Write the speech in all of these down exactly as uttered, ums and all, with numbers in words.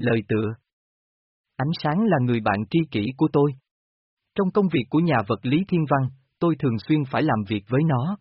Lời tựa. Ánh sáng là người bạn tri kỷ của tôi. Trong công việc của nhà vật lý thiên văn, tôi thường xuyên phải làm việc với nó.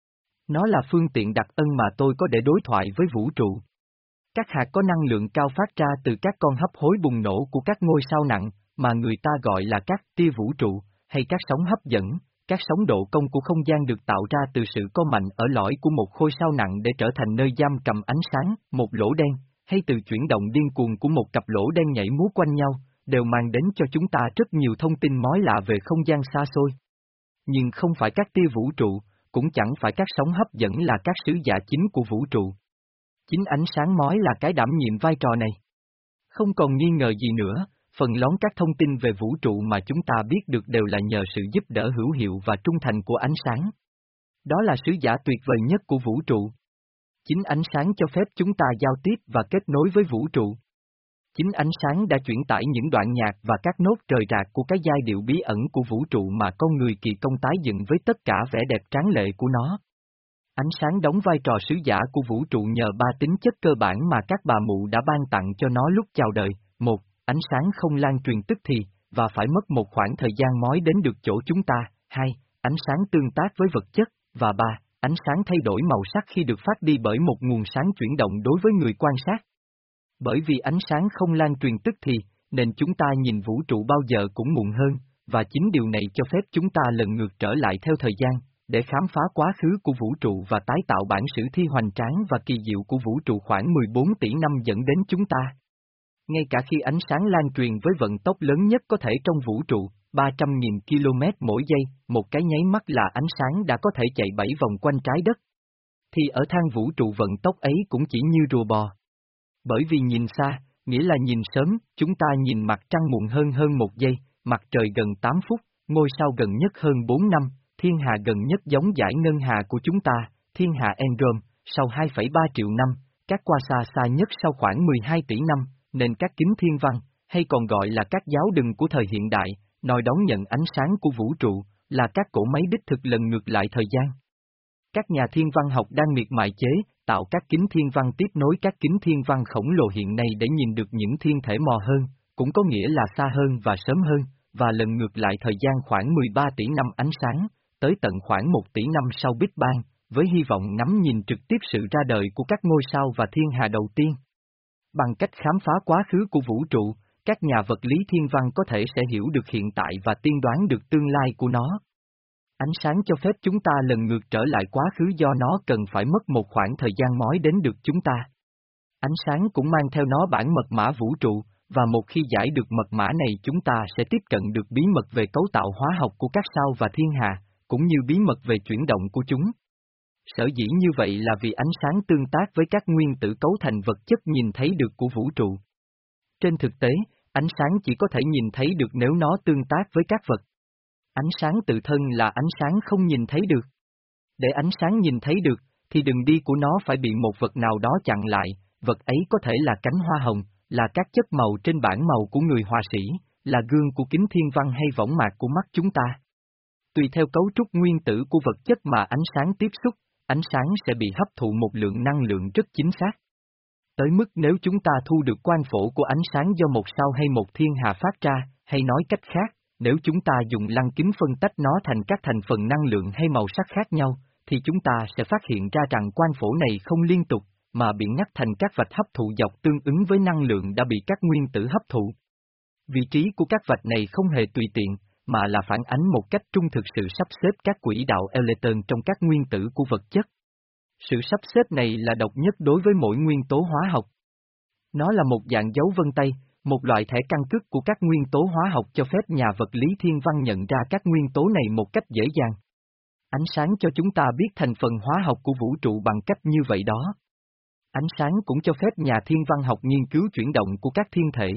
Nó là phương tiện đặc ân mà tôi có để đối thoại với vũ trụ. Các hạt có năng lượng cao phát ra từ các con hấp hối bùng nổ của các ngôi sao nặng, mà người ta gọi là các tia vũ trụ, hay các sóng hấp dẫn, các sóng độ công của không gian được tạo ra từ sự co mạnh ở lõi của một khối sao nặng để trở thành nơi giam cầm ánh sáng, một lỗ đen, hay từ chuyển động điên cuồng của một cặp lỗ đen nhảy múa quanh nhau, đều mang đến cho chúng ta rất nhiều thông tin mới lạ về không gian xa xôi. Nhưng không phải các tia vũ trụ, cũng chẳng phải các sóng hấp dẫn là các sứ giả chính của vũ trụ. Chính ánh sáng mới là cái đảm nhiệm vai trò này. Không còn nghi ngờ gì nữa, phần lớn các thông tin về vũ trụ mà chúng ta biết được đều là nhờ sự giúp đỡ hữu hiệu và trung thành của ánh sáng. Đó là sứ giả tuyệt vời nhất của vũ trụ. Chính ánh sáng cho phép chúng ta giao tiếp và kết nối với vũ trụ. Chính ánh sáng đã chuyển tải những đoạn nhạc và các nốt rời rạc của cái giai điệu bí ẩn của vũ trụ mà con người kỳ công tái dựng với tất cả vẻ đẹp tráng lệ của nó. Ánh sáng đóng vai trò sứ giả của vũ trụ nhờ ba tính chất cơ bản mà các bà mụ đã ban tặng cho nó lúc chào đời. Một, ánh sáng không lan truyền tức thì, và phải mất một khoảng thời gian mới đến được chỗ chúng ta. Hai, ánh sáng tương tác với vật chất. Và ba, ánh sáng thay đổi màu sắc khi được phát đi bởi một nguồn sáng chuyển động đối với người quan sát. Bởi vì ánh sáng không lan truyền tức thì, nên chúng ta nhìn vũ trụ bao giờ cũng muộn hơn, và chính điều này cho phép chúng ta lần ngược trở lại theo thời gian, để khám phá quá khứ của vũ trụ và tái tạo bản sử thi hoành tráng và kỳ diệu của vũ trụ khoảng mười bốn tỷ năm dẫn đến chúng ta. Ngay cả khi ánh sáng lan truyền với vận tốc lớn nhất có thể trong vũ trụ, ba trăm nghìn ki lô mét mỗi giây, một cái nháy mắt là ánh sáng đã có thể chạy bảy vòng quanh trái đất. Thì ở thang vũ trụ vận tốc ấy cũng chỉ như rùa bò. Bởi vì nhìn xa, nghĩa là nhìn sớm, chúng ta nhìn mặt trăng muộn hơn hơn một giây, mặt trời gần tám phút, ngôi sao gần nhất hơn bốn năm, thiên hà gần nhất giống dải ngân hà của chúng ta, thiên hà Androm, sau hai phẩy ba triệu năm, các quasar xa nhất sau khoảng mười hai tỷ năm, nên các kính thiên văn, hay còn gọi là các giáo đừng của thời hiện đại, nói đón nhận ánh sáng của vũ trụ, là các cỗ máy đích thực lần ngược lại thời gian. Các nhà thiên văn học đang miệt mài chế, tạo các kính thiên văn tiếp nối các kính thiên văn khổng lồ hiện nay để nhìn được những thiên thể mò hơn, cũng có nghĩa là xa hơn và sớm hơn, và lần ngược lại thời gian khoảng mười ba tỷ năm ánh sáng, tới tận khoảng một tỷ năm sau Big Bang, với hy vọng ngắm nhìn trực tiếp sự ra đời của các ngôi sao và thiên hà đầu tiên. Bằng cách khám phá quá khứ của vũ trụ, các nhà vật lý thiên văn có thể sẽ hiểu được hiện tại và tiên đoán được tương lai của nó. Ánh sáng cho phép chúng ta lần ngược trở lại quá khứ do nó cần phải mất một khoảng thời gian mới đến được chúng ta. Ánh sáng cũng mang theo nó bản mật mã vũ trụ, và một khi giải được mật mã này chúng ta sẽ tiếp cận được bí mật về cấu tạo hóa học của các sao và thiên hà, cũng như bí mật về chuyển động của chúng. Sở dĩ như vậy là vì ánh sáng tương tác với các nguyên tử cấu thành vật chất nhìn thấy được của vũ trụ. Trên thực tế, ánh sáng chỉ có thể nhìn thấy được nếu nó tương tác với các vật. Ánh sáng tự thân là ánh sáng không nhìn thấy được. Để ánh sáng nhìn thấy được, thì đường đi của nó phải bị một vật nào đó chặn lại, vật ấy có thể là cánh hoa hồng, là các chất màu trên bảng màu của người họa sĩ, là gương của kính thiên văn hay võng mạc của mắt chúng ta. Tùy theo cấu trúc nguyên tử của vật chất mà ánh sáng tiếp xúc, ánh sáng sẽ bị hấp thụ một lượng năng lượng rất chính xác. Tới mức nếu chúng ta thu được quang phổ của ánh sáng do một sao hay một thiên hà phát ra, hay nói cách khác, nếu chúng ta dùng lăng kính phân tách nó thành các thành phần năng lượng hay màu sắc khác nhau, thì chúng ta sẽ phát hiện ra rằng quang phổ này không liên tục, mà bị ngắt thành các vạch hấp thụ dọc tương ứng với năng lượng đã bị các nguyên tử hấp thụ. Vị trí của các vạch này không hề tùy tiện, mà là phản ánh một cách trung thực sự sắp xếp các quỹ đạo Electron trong các nguyên tử của vật chất. Sự sắp xếp này là độc nhất đối với mỗi nguyên tố hóa học. Nó là một dạng dấu vân tay, một loại thẻ căn cước của các nguyên tố hóa học cho phép nhà vật lý thiên văn nhận ra các nguyên tố này một cách dễ dàng. Ánh sáng cho chúng ta biết thành phần hóa học của vũ trụ bằng cách như vậy đó. Ánh sáng cũng cho phép nhà thiên văn học nghiên cứu chuyển động của các thiên thể.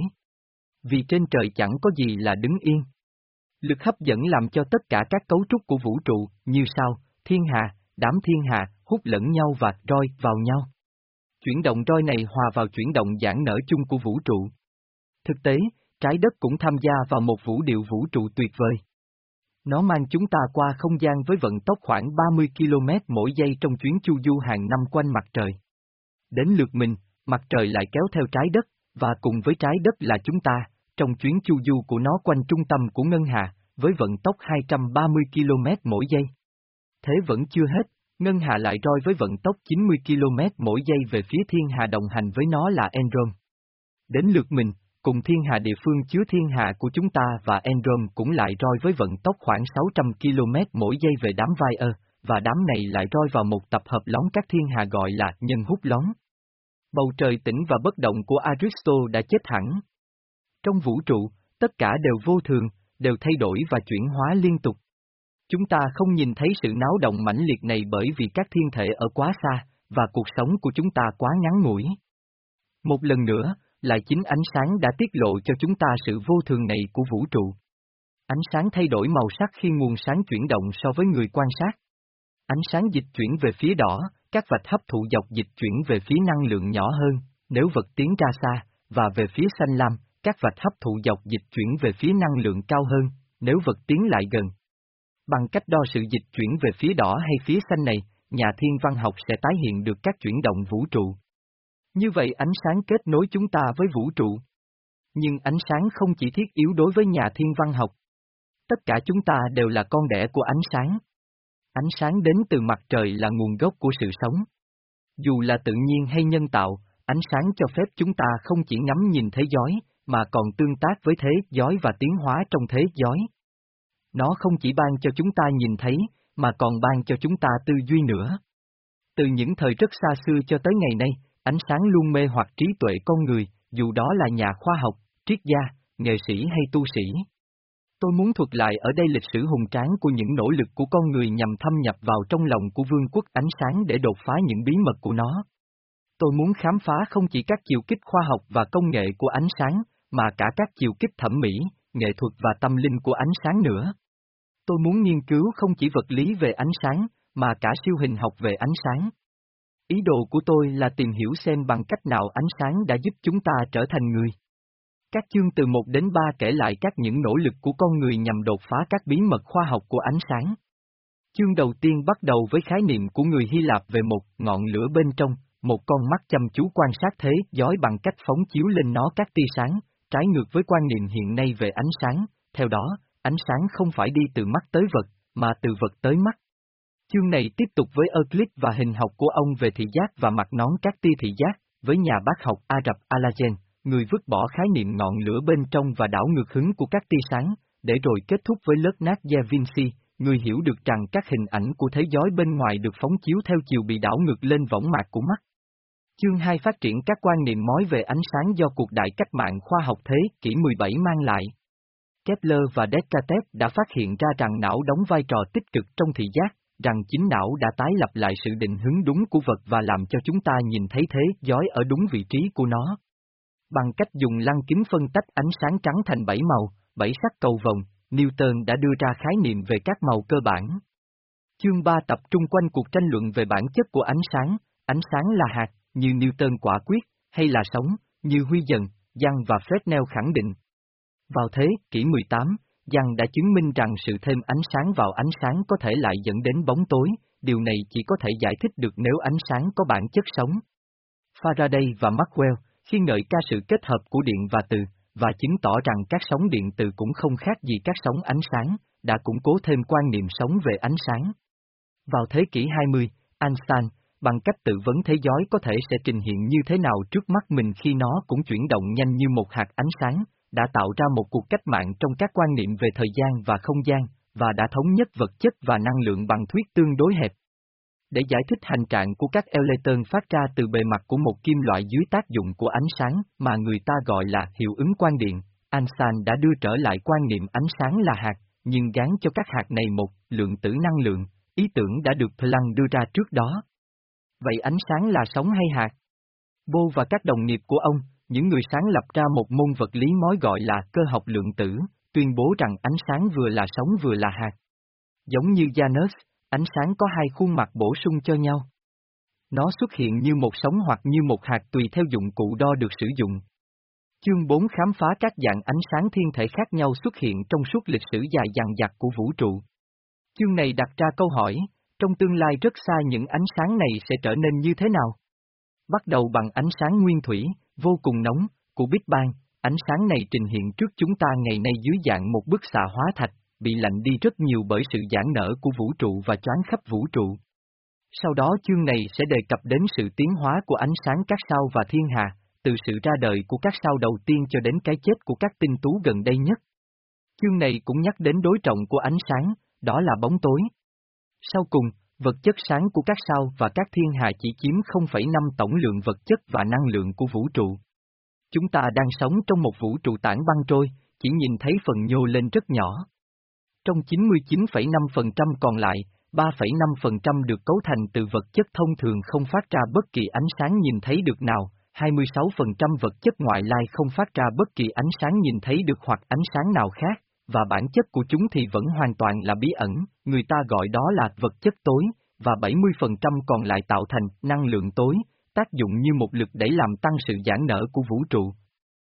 Vì trên trời chẳng có gì là đứng yên. Lực hấp dẫn làm cho tất cả các cấu trúc của vũ trụ, như sao, thiên hà, đám thiên hà, hút lẫn nhau và roi vào nhau. Chuyển động roi này hòa vào chuyển động giãn nở chung của vũ trụ. Thực tế, trái đất cũng tham gia vào một vũ điệu vũ trụ tuyệt vời. Nó mang chúng ta qua không gian với vận tốc khoảng ba mươi ki lô mét mỗi giây trong chuyến chu du hàng năm quanh mặt trời. Đến lượt mình, mặt trời lại kéo theo trái đất, Và cùng với trái đất là chúng ta, trong chuyến chu du của nó quanh trung tâm của ngân hà, với vận tốc hai trăm ba mươi ki lô mét mỗi giây. Thế vẫn chưa hết, ngân hà lại roi với vận tốc chín mươi ki lô mét mỗi giây về phía thiên hà đồng hành với nó là Androm. Đến lượt mình, cùng thiên hà địa phương chứa thiên hà của chúng ta và Androm cũng lại roi với vận tốc khoảng sáu trăm ki lô mét mỗi giây về đám Vier, và đám này lại roi vào một tập hợp lón các thiên hà gọi là nhân hút lón. Bầu trời tĩnh và bất động của Aristo đã chết hẳn. Trong vũ trụ, tất cả đều vô thường, đều thay đổi và chuyển hóa liên tục. Chúng ta không nhìn thấy sự náo động mãnh liệt này bởi vì các thiên thể ở quá xa, và cuộc sống của chúng ta quá ngắn ngủi. Một lần nữa, lại chính ánh sáng đã tiết lộ cho chúng ta sự vô thường này của vũ trụ. Ánh sáng thay đổi màu sắc khi nguồn sáng chuyển động so với người quan sát. Ánh sáng dịch chuyển về phía đỏ, các vạch hấp thụ dọc dịch chuyển về phía năng lượng nhỏ hơn, nếu vật tiến ra xa, và về phía xanh lam, các vạch hấp thụ dọc dịch chuyển về phía năng lượng cao hơn, nếu vật tiến lại gần. Bằng cách đo sự dịch chuyển về phía đỏ hay phía xanh này, nhà thiên văn học sẽ tái hiện được các chuyển động vũ trụ. Như vậy ánh sáng kết nối chúng ta với vũ trụ. Nhưng ánh sáng không chỉ thiết yếu đối với nhà thiên văn học. Tất cả chúng ta đều là con đẻ của ánh sáng. Ánh sáng đến từ mặt trời là nguồn gốc của sự sống. Dù là tự nhiên hay nhân tạo, ánh sáng cho phép chúng ta không chỉ ngắm nhìn thế giới, mà còn tương tác với thế giới và tiến hóa trong thế giới. Nó không chỉ ban cho chúng ta nhìn thấy, mà còn ban cho chúng ta tư duy nữa. Từ những thời rất xa xưa cho tới ngày nay, ánh sáng luôn mê hoặc trí tuệ con người, dù đó là nhà khoa học, triết gia, nghệ sĩ hay tu sĩ. Tôi muốn thuật lại ở đây lịch sử hùng tráng của những nỗ lực của con người nhằm thâm nhập vào trong lòng của vương quốc ánh sáng để đột phá những bí mật của nó. Tôi muốn khám phá không chỉ các chiều kích khoa học và công nghệ của ánh sáng, mà cả các chiều kích thẩm mỹ, nghệ thuật và tâm linh của ánh sáng nữa. Tôi muốn nghiên cứu không chỉ vật lý về ánh sáng, mà cả siêu hình học về ánh sáng. Ý đồ của tôi là tìm hiểu xem bằng cách nào ánh sáng đã giúp chúng ta trở thành người. Các chương từ một đến ba kể lại các những nỗ lực của con người nhằm đột phá các bí mật khoa học của ánh sáng. Chương đầu tiên bắt đầu với khái niệm của người Hy Lạp về một ngọn lửa bên trong, một con mắt chăm chú quan sát thế giới bằng cách phóng chiếu lên nó các tia sáng, trái ngược với quan niệm hiện nay về ánh sáng. Theo đó, ánh sáng không phải đi từ mắt tới vật, mà từ vật tới mắt. Chương này tiếp tục với Euclid và hình học của ông về thị giác và mặt nón các tia thị giác, với nhà bác học Ả Rập Alagen, người vứt bỏ khái niệm ngọn lửa bên trong và đảo ngược hứng của các tia sáng, để rồi kết thúc với Leonardo da Vinci, người hiểu được rằng các hình ảnh của thế giới bên ngoài được phóng chiếu theo chiều bị đảo ngược lên võng mạc của mắt. Chương hai phát triển các quan niệm mới về ánh sáng do cuộc đại cách mạng khoa học thế kỷ mười bảy mang lại. Kepler và Descartes đã phát hiện ra rằng não đóng vai trò tích cực trong thị giác, rằng chính não đã tái lập lại sự định hướng đúng của vật và làm cho chúng ta nhìn thấy thế giới ở đúng vị trí của nó. Bằng cách dùng lăng kính phân tách ánh sáng trắng thành bảy màu, bảy sắc cầu vồng, Newton đã đưa ra khái niệm về các màu cơ bản. Chương ba tập trung quanh cuộc tranh luận về bản chất của ánh sáng, ánh sáng là hạt, như Newton quả quyết, hay là sống, như Huy dần, Young và Fresnel khẳng định. Vào thế kỷ mười tám, Young đã chứng minh rằng sự thêm ánh sáng vào ánh sáng có thể lại dẫn đến bóng tối, điều này chỉ có thể giải thích được nếu ánh sáng có bản chất sống. Faraday và Maxwell, khi ngợi ca sự kết hợp của điện và từ, và chứng tỏ rằng các sóng điện từ cũng không khác gì các sóng ánh sáng, đã củng cố thêm quan niệm sống về ánh sáng. Vào thế kỷ hai mươi, Einstein, bằng cách tự vấn thế giới có thể sẽ trình hiện như thế nào trước mắt mình khi nó cũng chuyển động nhanh như một hạt ánh sáng, đã tạo ra một cuộc cách mạng trong các quan niệm về thời gian và không gian, và đã thống nhất vật chất và năng lượng bằng thuyết tương đối hẹp. Để giải thích hành trạng của các electron phát ra từ bề mặt của một kim loại dưới tác dụng của ánh sáng mà người ta gọi là hiệu ứng quang điện, Einstein đã đưa trở lại quan niệm ánh sáng là hạt, nhưng gán cho các hạt này một lượng tử năng lượng, ý tưởng đã được Planck đưa ra trước đó. Vậy ánh sáng là sống hay hạt? Bohr và các đồng nghiệp của ông, những người sáng lập ra một môn vật lý mới gọi là cơ học lượng tử, tuyên bố rằng ánh sáng vừa là sống vừa là hạt. Giống như Janus, ánh sáng có hai khuôn mặt bổ sung cho nhau. Nó xuất hiện như một sống hoặc như một hạt tùy theo dụng cụ đo được sử dụng. Chương bốn khám phá các dạng ánh sáng thiên thể khác nhau xuất hiện trong suốt lịch sử dài dằng dặc của vũ trụ. Chương này đặt ra câu hỏi, trong tương lai rất xa những ánh sáng này sẽ trở nên như thế nào? Bắt đầu bằng ánh sáng nguyên thủy, vô cùng nóng, của Big Bang, ánh sáng này trình hiện trước chúng ta ngày nay dưới dạng một bức xạ hóa thạch, bị lạnh đi rất nhiều bởi sự giãn nở của vũ trụ và choáng khắp vũ trụ. Sau đó chương này sẽ đề cập đến sự tiến hóa của ánh sáng các sao và thiên hà, từ sự ra đời của các sao đầu tiên cho đến cái chết của các tinh tú gần đây nhất. Chương này cũng nhắc đến đối trọng của ánh sáng, đó là bóng tối. Sau cùng, vật chất sáng của các sao và các thiên hà chỉ chiếm không phẩy năm tổng lượng vật chất và năng lượng của vũ trụ. Chúng ta đang sống trong một vũ trụ tảng băng trôi, chỉ nhìn thấy phần nhô lên rất nhỏ. Trong chín mươi chín phẩy năm phần trăm còn lại, ba phẩy năm phần trăm được cấu thành từ vật chất thông thường không phát ra bất kỳ ánh sáng nhìn thấy được nào, hai mươi sáu phần trăm vật chất ngoại lai không phát ra bất kỳ ánh sáng nhìn thấy được hoặc ánh sáng nào khác, và bản chất của chúng thì vẫn hoàn toàn là bí ẩn, người ta gọi đó là vật chất tối, và bảy mươi phần trăm còn lại tạo thành năng lượng tối, tác dụng như một lực đẩy làm tăng sự giãn nở của vũ trụ.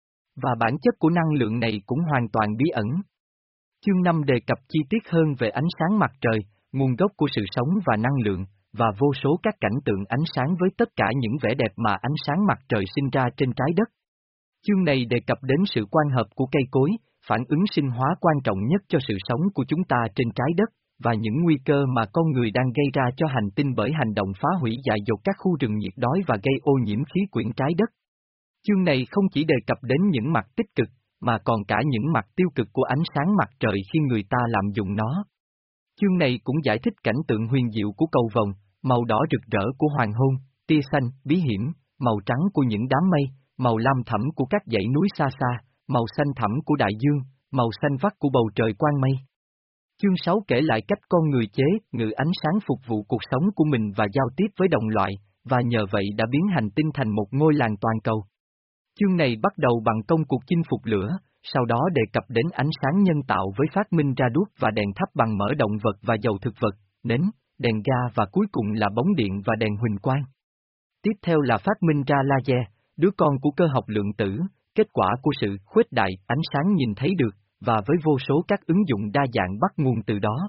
Và bản chất của năng lượng này cũng hoàn toàn bí ẩn. Chương năm đề cập chi tiết hơn về ánh sáng mặt trời, nguồn gốc của sự sống và năng lượng, và vô số các cảnh tượng ánh sáng với tất cả những vẻ đẹp mà ánh sáng mặt trời sinh ra trên trái đất. Chương này đề cập đến sự quan hợp của cây cối, phản ứng sinh hóa quan trọng nhất cho sự sống của chúng ta trên trái đất, và những nguy cơ mà con người đang gây ra cho hành tinh bởi hành động phá hủy dại dột các khu rừng nhiệt đới và gây ô nhiễm khí quyển trái đất. Chương này không chỉ đề cập đến những mặt tích cực, mà còn cả những mặt tiêu cực của ánh sáng mặt trời khi người ta lạm dụng nó. Chương này cũng giải thích cảnh tượng huyền diệu của cầu vồng, màu đỏ rực rỡ của hoàng hôn, tia xanh, bí hiểm, màu trắng của những đám mây, màu lam thẫm của các dãy núi xa xa, màu xanh thẳm của đại dương, màu xanh vắt của bầu trời quang mây. Chương sáu kể lại cách con người chế ngự ánh sáng phục vụ cuộc sống của mình và giao tiếp với đồng loại, và nhờ vậy đã biến hành tinh thành một ngôi làng toàn cầu. Chương này bắt đầu bằng công cuộc chinh phục lửa, sau đó đề cập đến ánh sáng nhân tạo với phát minh ra đuốc và đèn thắp bằng mỡ động vật và dầu thực vật, nến, đèn ga và cuối cùng là bóng điện và đèn huỳnh quang. Tiếp theo là phát minh ra laser, đứa con của cơ học lượng tử, kết quả của sự khuếch đại ánh sáng nhìn thấy được, và với vô số các ứng dụng đa dạng bắt nguồn từ đó.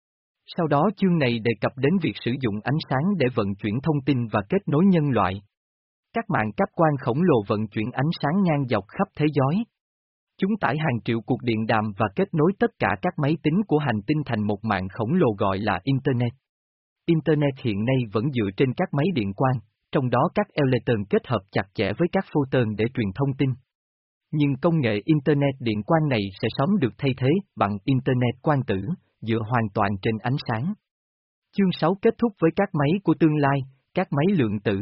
Sau đó chương này đề cập đến việc sử dụng ánh sáng để vận chuyển thông tin và kết nối nhân loại. Các mạng cáp quang khổng lồ vận chuyển ánh sáng ngang dọc khắp thế giới. Chúng tải hàng triệu cuộc điện đàm và kết nối tất cả các máy tính của hành tinh thành một mạng khổng lồ gọi là Internet. Internet hiện nay vẫn dựa trên các máy điện quang, trong đó các electron kết hợp chặt chẽ với các photon để truyền thông tin. Nhưng công nghệ Internet điện quang này sẽ sớm được thay thế bằng Internet quang tử, dựa hoàn toàn trên ánh sáng. Chương sáu kết thúc với các máy của tương lai, các máy lượng tử.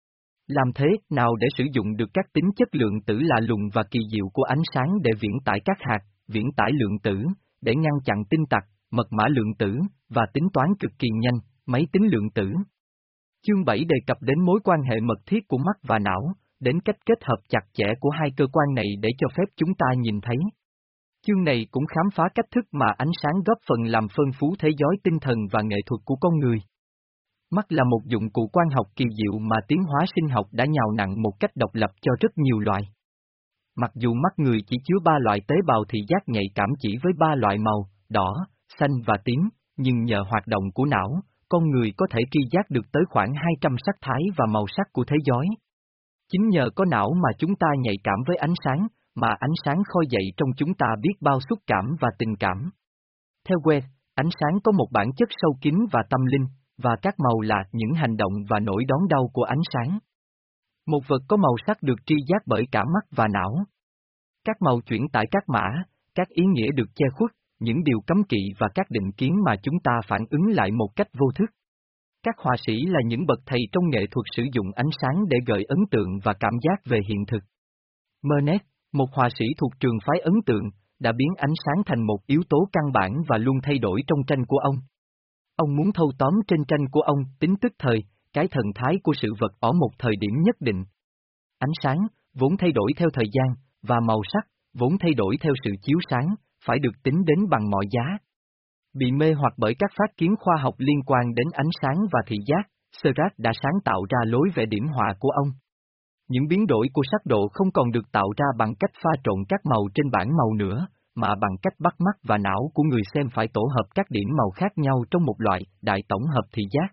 Làm thế nào để sử dụng được các tính chất lượng tử lạ lùng và kỳ diệu của ánh sáng để viễn tải các hạt, viễn tải lượng tử, để ngăn chặn tin tặc, mật mã lượng tử, và tính toán cực kỳ nhanh, máy tính lượng tử. Chương bảy đề cập đến mối quan hệ mật thiết của mắt và não, đến cách kết hợp chặt chẽ của hai cơ quan này để cho phép chúng ta nhìn thấy. Chương này cũng khám phá cách thức mà ánh sáng góp phần làm phân phú thế giới tinh thần và nghệ thuật của con người. Mắt là một dụng cụ quang học kỳ diệu mà tiến hóa sinh học đã nhào nặn một cách độc lập cho rất nhiều loài. Mặc dù mắt người chỉ chứa ba loại tế bào thị giác nhạy cảm chỉ với ba loại màu, đỏ, xanh và tím, nhưng nhờ hoạt động của não, con người có thể tri giác được tới khoảng hai trăm sắc thái và màu sắc của thế giới. Chính nhờ có não mà chúng ta nhạy cảm với ánh sáng, mà ánh sáng khơi dậy trong chúng ta biết bao xúc cảm và tình cảm. Theo Webb, ánh sáng có một bản chất sâu kín và tâm linh, và các màu là những hành động và nỗi đón đau của ánh sáng. Một vật có màu sắc được tri giác bởi cả mắt và não. Các màu chuyển tải các mã, các ý nghĩa được che khuất, những điều cấm kỵ và các định kiến mà chúng ta phản ứng lại một cách vô thức. Các họa sĩ là những bậc thầy trong nghệ thuật sử dụng ánh sáng để gợi ấn tượng và cảm giác về hiện thực. Monet, một họa sĩ thuộc trường phái ấn tượng, đã biến ánh sáng thành một yếu tố căn bản và luôn thay đổi trong tranh của ông. Ông muốn thâu tóm trên tranh của ông tính tức thời, cái thần thái của sự vật ở một thời điểm nhất định. Ánh sáng, vốn thay đổi theo thời gian, và màu sắc, vốn thay đổi theo sự chiếu sáng, phải được tính đến bằng mọi giá. Bị mê hoặc bởi các phát kiến khoa học liên quan đến ánh sáng và thị giác, Seurat đã sáng tạo ra lối vẽ điểm họa của ông. Những biến đổi của sắc độ không còn được tạo ra bằng cách pha trộn các màu trên bảng màu nữa, mà bằng cách bắt mắt và não của người xem phải tổ hợp các điểm màu khác nhau trong một loại đại tổng hợp thị giác.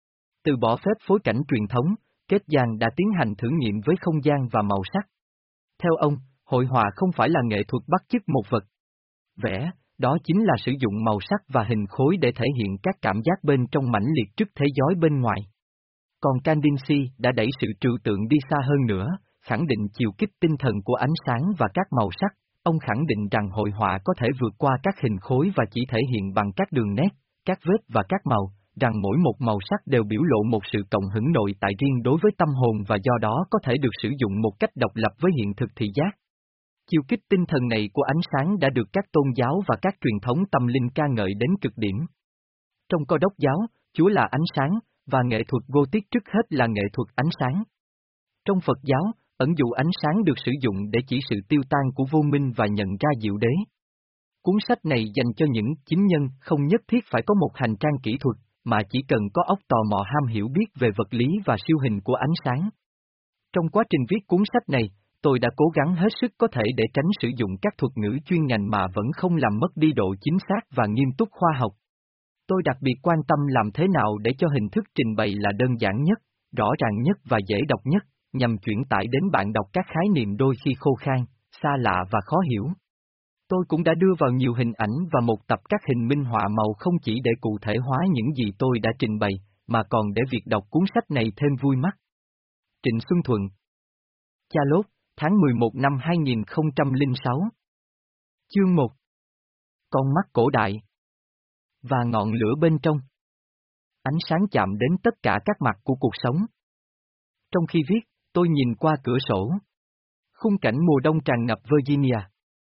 Từ bỏ phép phối cảnh truyền thống, Kết Giang đã tiến hành thử nghiệm với không gian và màu sắc. Theo ông, Hội họa không phải là nghệ thuật bắt chước một vật vẽ, đó chính là sử dụng màu sắc và hình khối để thể hiện các cảm giác bên trong mãnh liệt trước thế giới bên ngoài. Còn Kandinsky đã đẩy sự trừu tượng đi xa hơn nữa, khẳng định chiều kích tinh thần của ánh sáng và các màu sắc. Ông khẳng định rằng hội họa có thể vượt qua các hình khối và chỉ thể hiện bằng các đường nét, các vết và các màu, rằng mỗi một màu sắc đều biểu lộ một sự cộng hưởng nội tại riêng đối với tâm hồn và do đó có thể được sử dụng một cách độc lập với hiện thực thị giác. Chiều kích tinh thần này của ánh sáng đã được các tôn giáo và các truyền thống tâm linh ca ngợi đến cực điểm. Trong Cơ đốc giáo, Chúa là ánh sáng, và nghệ thuật Gothic trước hết là nghệ thuật ánh sáng. Trong Phật giáo, ẩn dụ ánh sáng được sử dụng để chỉ sự tiêu tan của vô minh và nhận ra diệu đế. Cuốn sách này dành cho những chính nhân không nhất thiết phải có một hành trang kỹ thuật, mà chỉ cần có óc tò mò ham hiểu biết về vật lý và siêu hình của ánh sáng. Trong quá trình viết cuốn sách này, tôi đã cố gắng hết sức có thể để tránh sử dụng các thuật ngữ chuyên ngành mà vẫn không làm mất đi độ chính xác và nghiêm túc khoa học. Tôi đặc biệt quan tâm làm thế nào để cho hình thức trình bày là đơn giản nhất, rõ ràng nhất và dễ đọc nhất, nhằm chuyển tải đến bạn đọc các khái niệm đôi khi khô khan, xa lạ và khó hiểu. Tôi cũng đã đưa vào nhiều hình ảnh và một tập các hình minh họa màu không chỉ để cụ thể hóa những gì tôi đã trình bày, mà còn để việc đọc cuốn sách này thêm vui mắt. Trịnh Xuân Thuận, Cha Lốt, tháng mười một năm hai nghìn không trăm lẻ sáu. Chương một. Con mắt cổ đại và ngọn lửa bên trong. Ánh sáng chạm đến tất cả các mặt của cuộc sống. Trong khi viết, tôi nhìn qua cửa sổ. Khung cảnh mùa đông tràn ngập Virginia.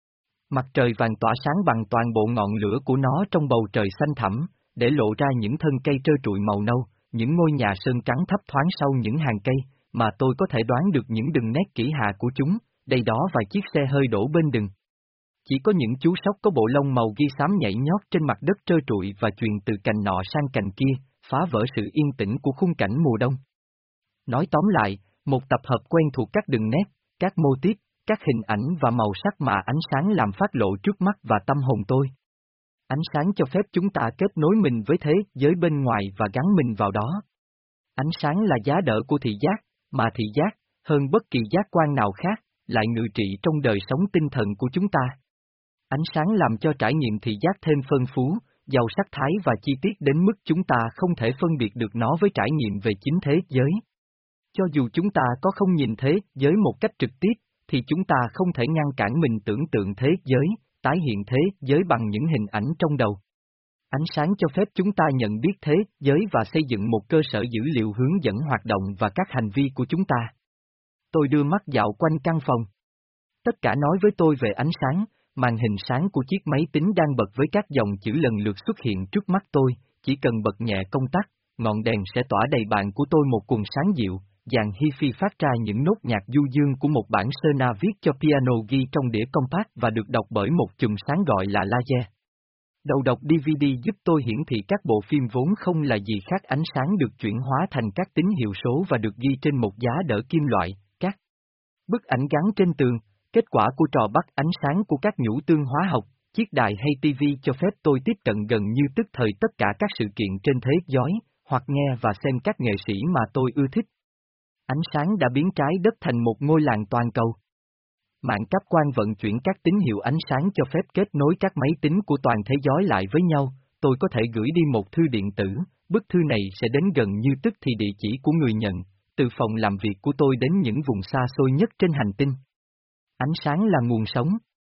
Mặt trời vàng tỏa sáng bằng toàn bộ ngọn lửa của nó trong bầu trời xanh thẳm, để lộ ra những thân cây trơ trụi màu nâu, những ngôi nhà sơn trắng thấp thoáng sau những hàng cây, mà tôi có thể đoán được những đường nét kỹ hạ của chúng, đây đó vài chiếc xe hơi đổ bên đường. Chỉ có những chú sóc có bộ lông màu ghi xám nhảy nhót trên mặt đất trơ trụi và truyền từ cành nọ sang cành kia, phá vỡ sự yên tĩnh của khung cảnh mùa đông. Nói tóm lại, một tập hợp quen thuộc các đường nét, các mô típ, các hình ảnh và màu sắc mà ánh sáng làm phát lộ trước mắt và tâm hồn tôi. Ánh sáng cho phép chúng ta kết nối mình với thế giới bên ngoài và gắn mình vào đó. Ánh sáng là giá đỡ của thị giác, mà thị giác, hơn bất kỳ giác quan nào khác, lại ngự trị trong đời sống tinh thần của chúng ta. Ánh sáng làm cho trải nghiệm thị giác thêm phong phú, giàu sắc thái và chi tiết đến mức chúng ta không thể phân biệt được nó với trải nghiệm về chính thế giới. Cho dù chúng ta có không nhìn thế giới một cách trực tiếp, thì chúng ta không thể ngăn cản mình tưởng tượng thế giới, tái hiện thế giới bằng những hình ảnh trong đầu. Ánh sáng cho phép chúng ta nhận biết thế giới và xây dựng một cơ sở dữ liệu hướng dẫn hoạt động và các hành vi của chúng ta. Tôi đưa mắt dạo quanh căn phòng. Tất cả nói với tôi về ánh sáng, màn hình sáng của chiếc máy tính đang bật với các dòng chữ lần lượt xuất hiện trước mắt tôi, chỉ cần bật nhẹ công tắc, ngọn đèn sẽ tỏa đầy bàn của tôi một quần sáng dịu, dàn hi-fi phát ra những nốt nhạc du dương của một bản Serna viết cho piano ghi trong đĩa compact và được đọc bởi một chùm sáng gọi là laser. Đầu đọc đê vê đê giúp tôi hiển thị các bộ phim vốn không là gì khác ánh sáng được chuyển hóa thành các tín hiệu số và được ghi trên một giá đỡ kim loại, các bức ảnh gắn trên tường, kết quả của trò bắt ánh sáng của các nhũ tương hóa học, chiếc đài hay tivi cho phép tôi tiếp cận gần như tức thời tất cả các sự kiện trên thế giới, hoặc nghe và xem các nghệ sĩ mà tôi ưa thích. Ánh sáng đã biến trái đất thành một ngôi làng toàn cầu. Mạng cáp quang vận chuyển các tín hiệu ánh sáng cho phép kết nối các máy tính của toàn thế giới lại với nhau, tôi có thể gửi đi một thư điện tử, bức thư này sẽ đến gần như tức thì địa chỉ của người nhận, từ phòng làm việc của tôi đến những vùng xa xôi nhất trên hành tinh. Ánh sáng là nguồn sống.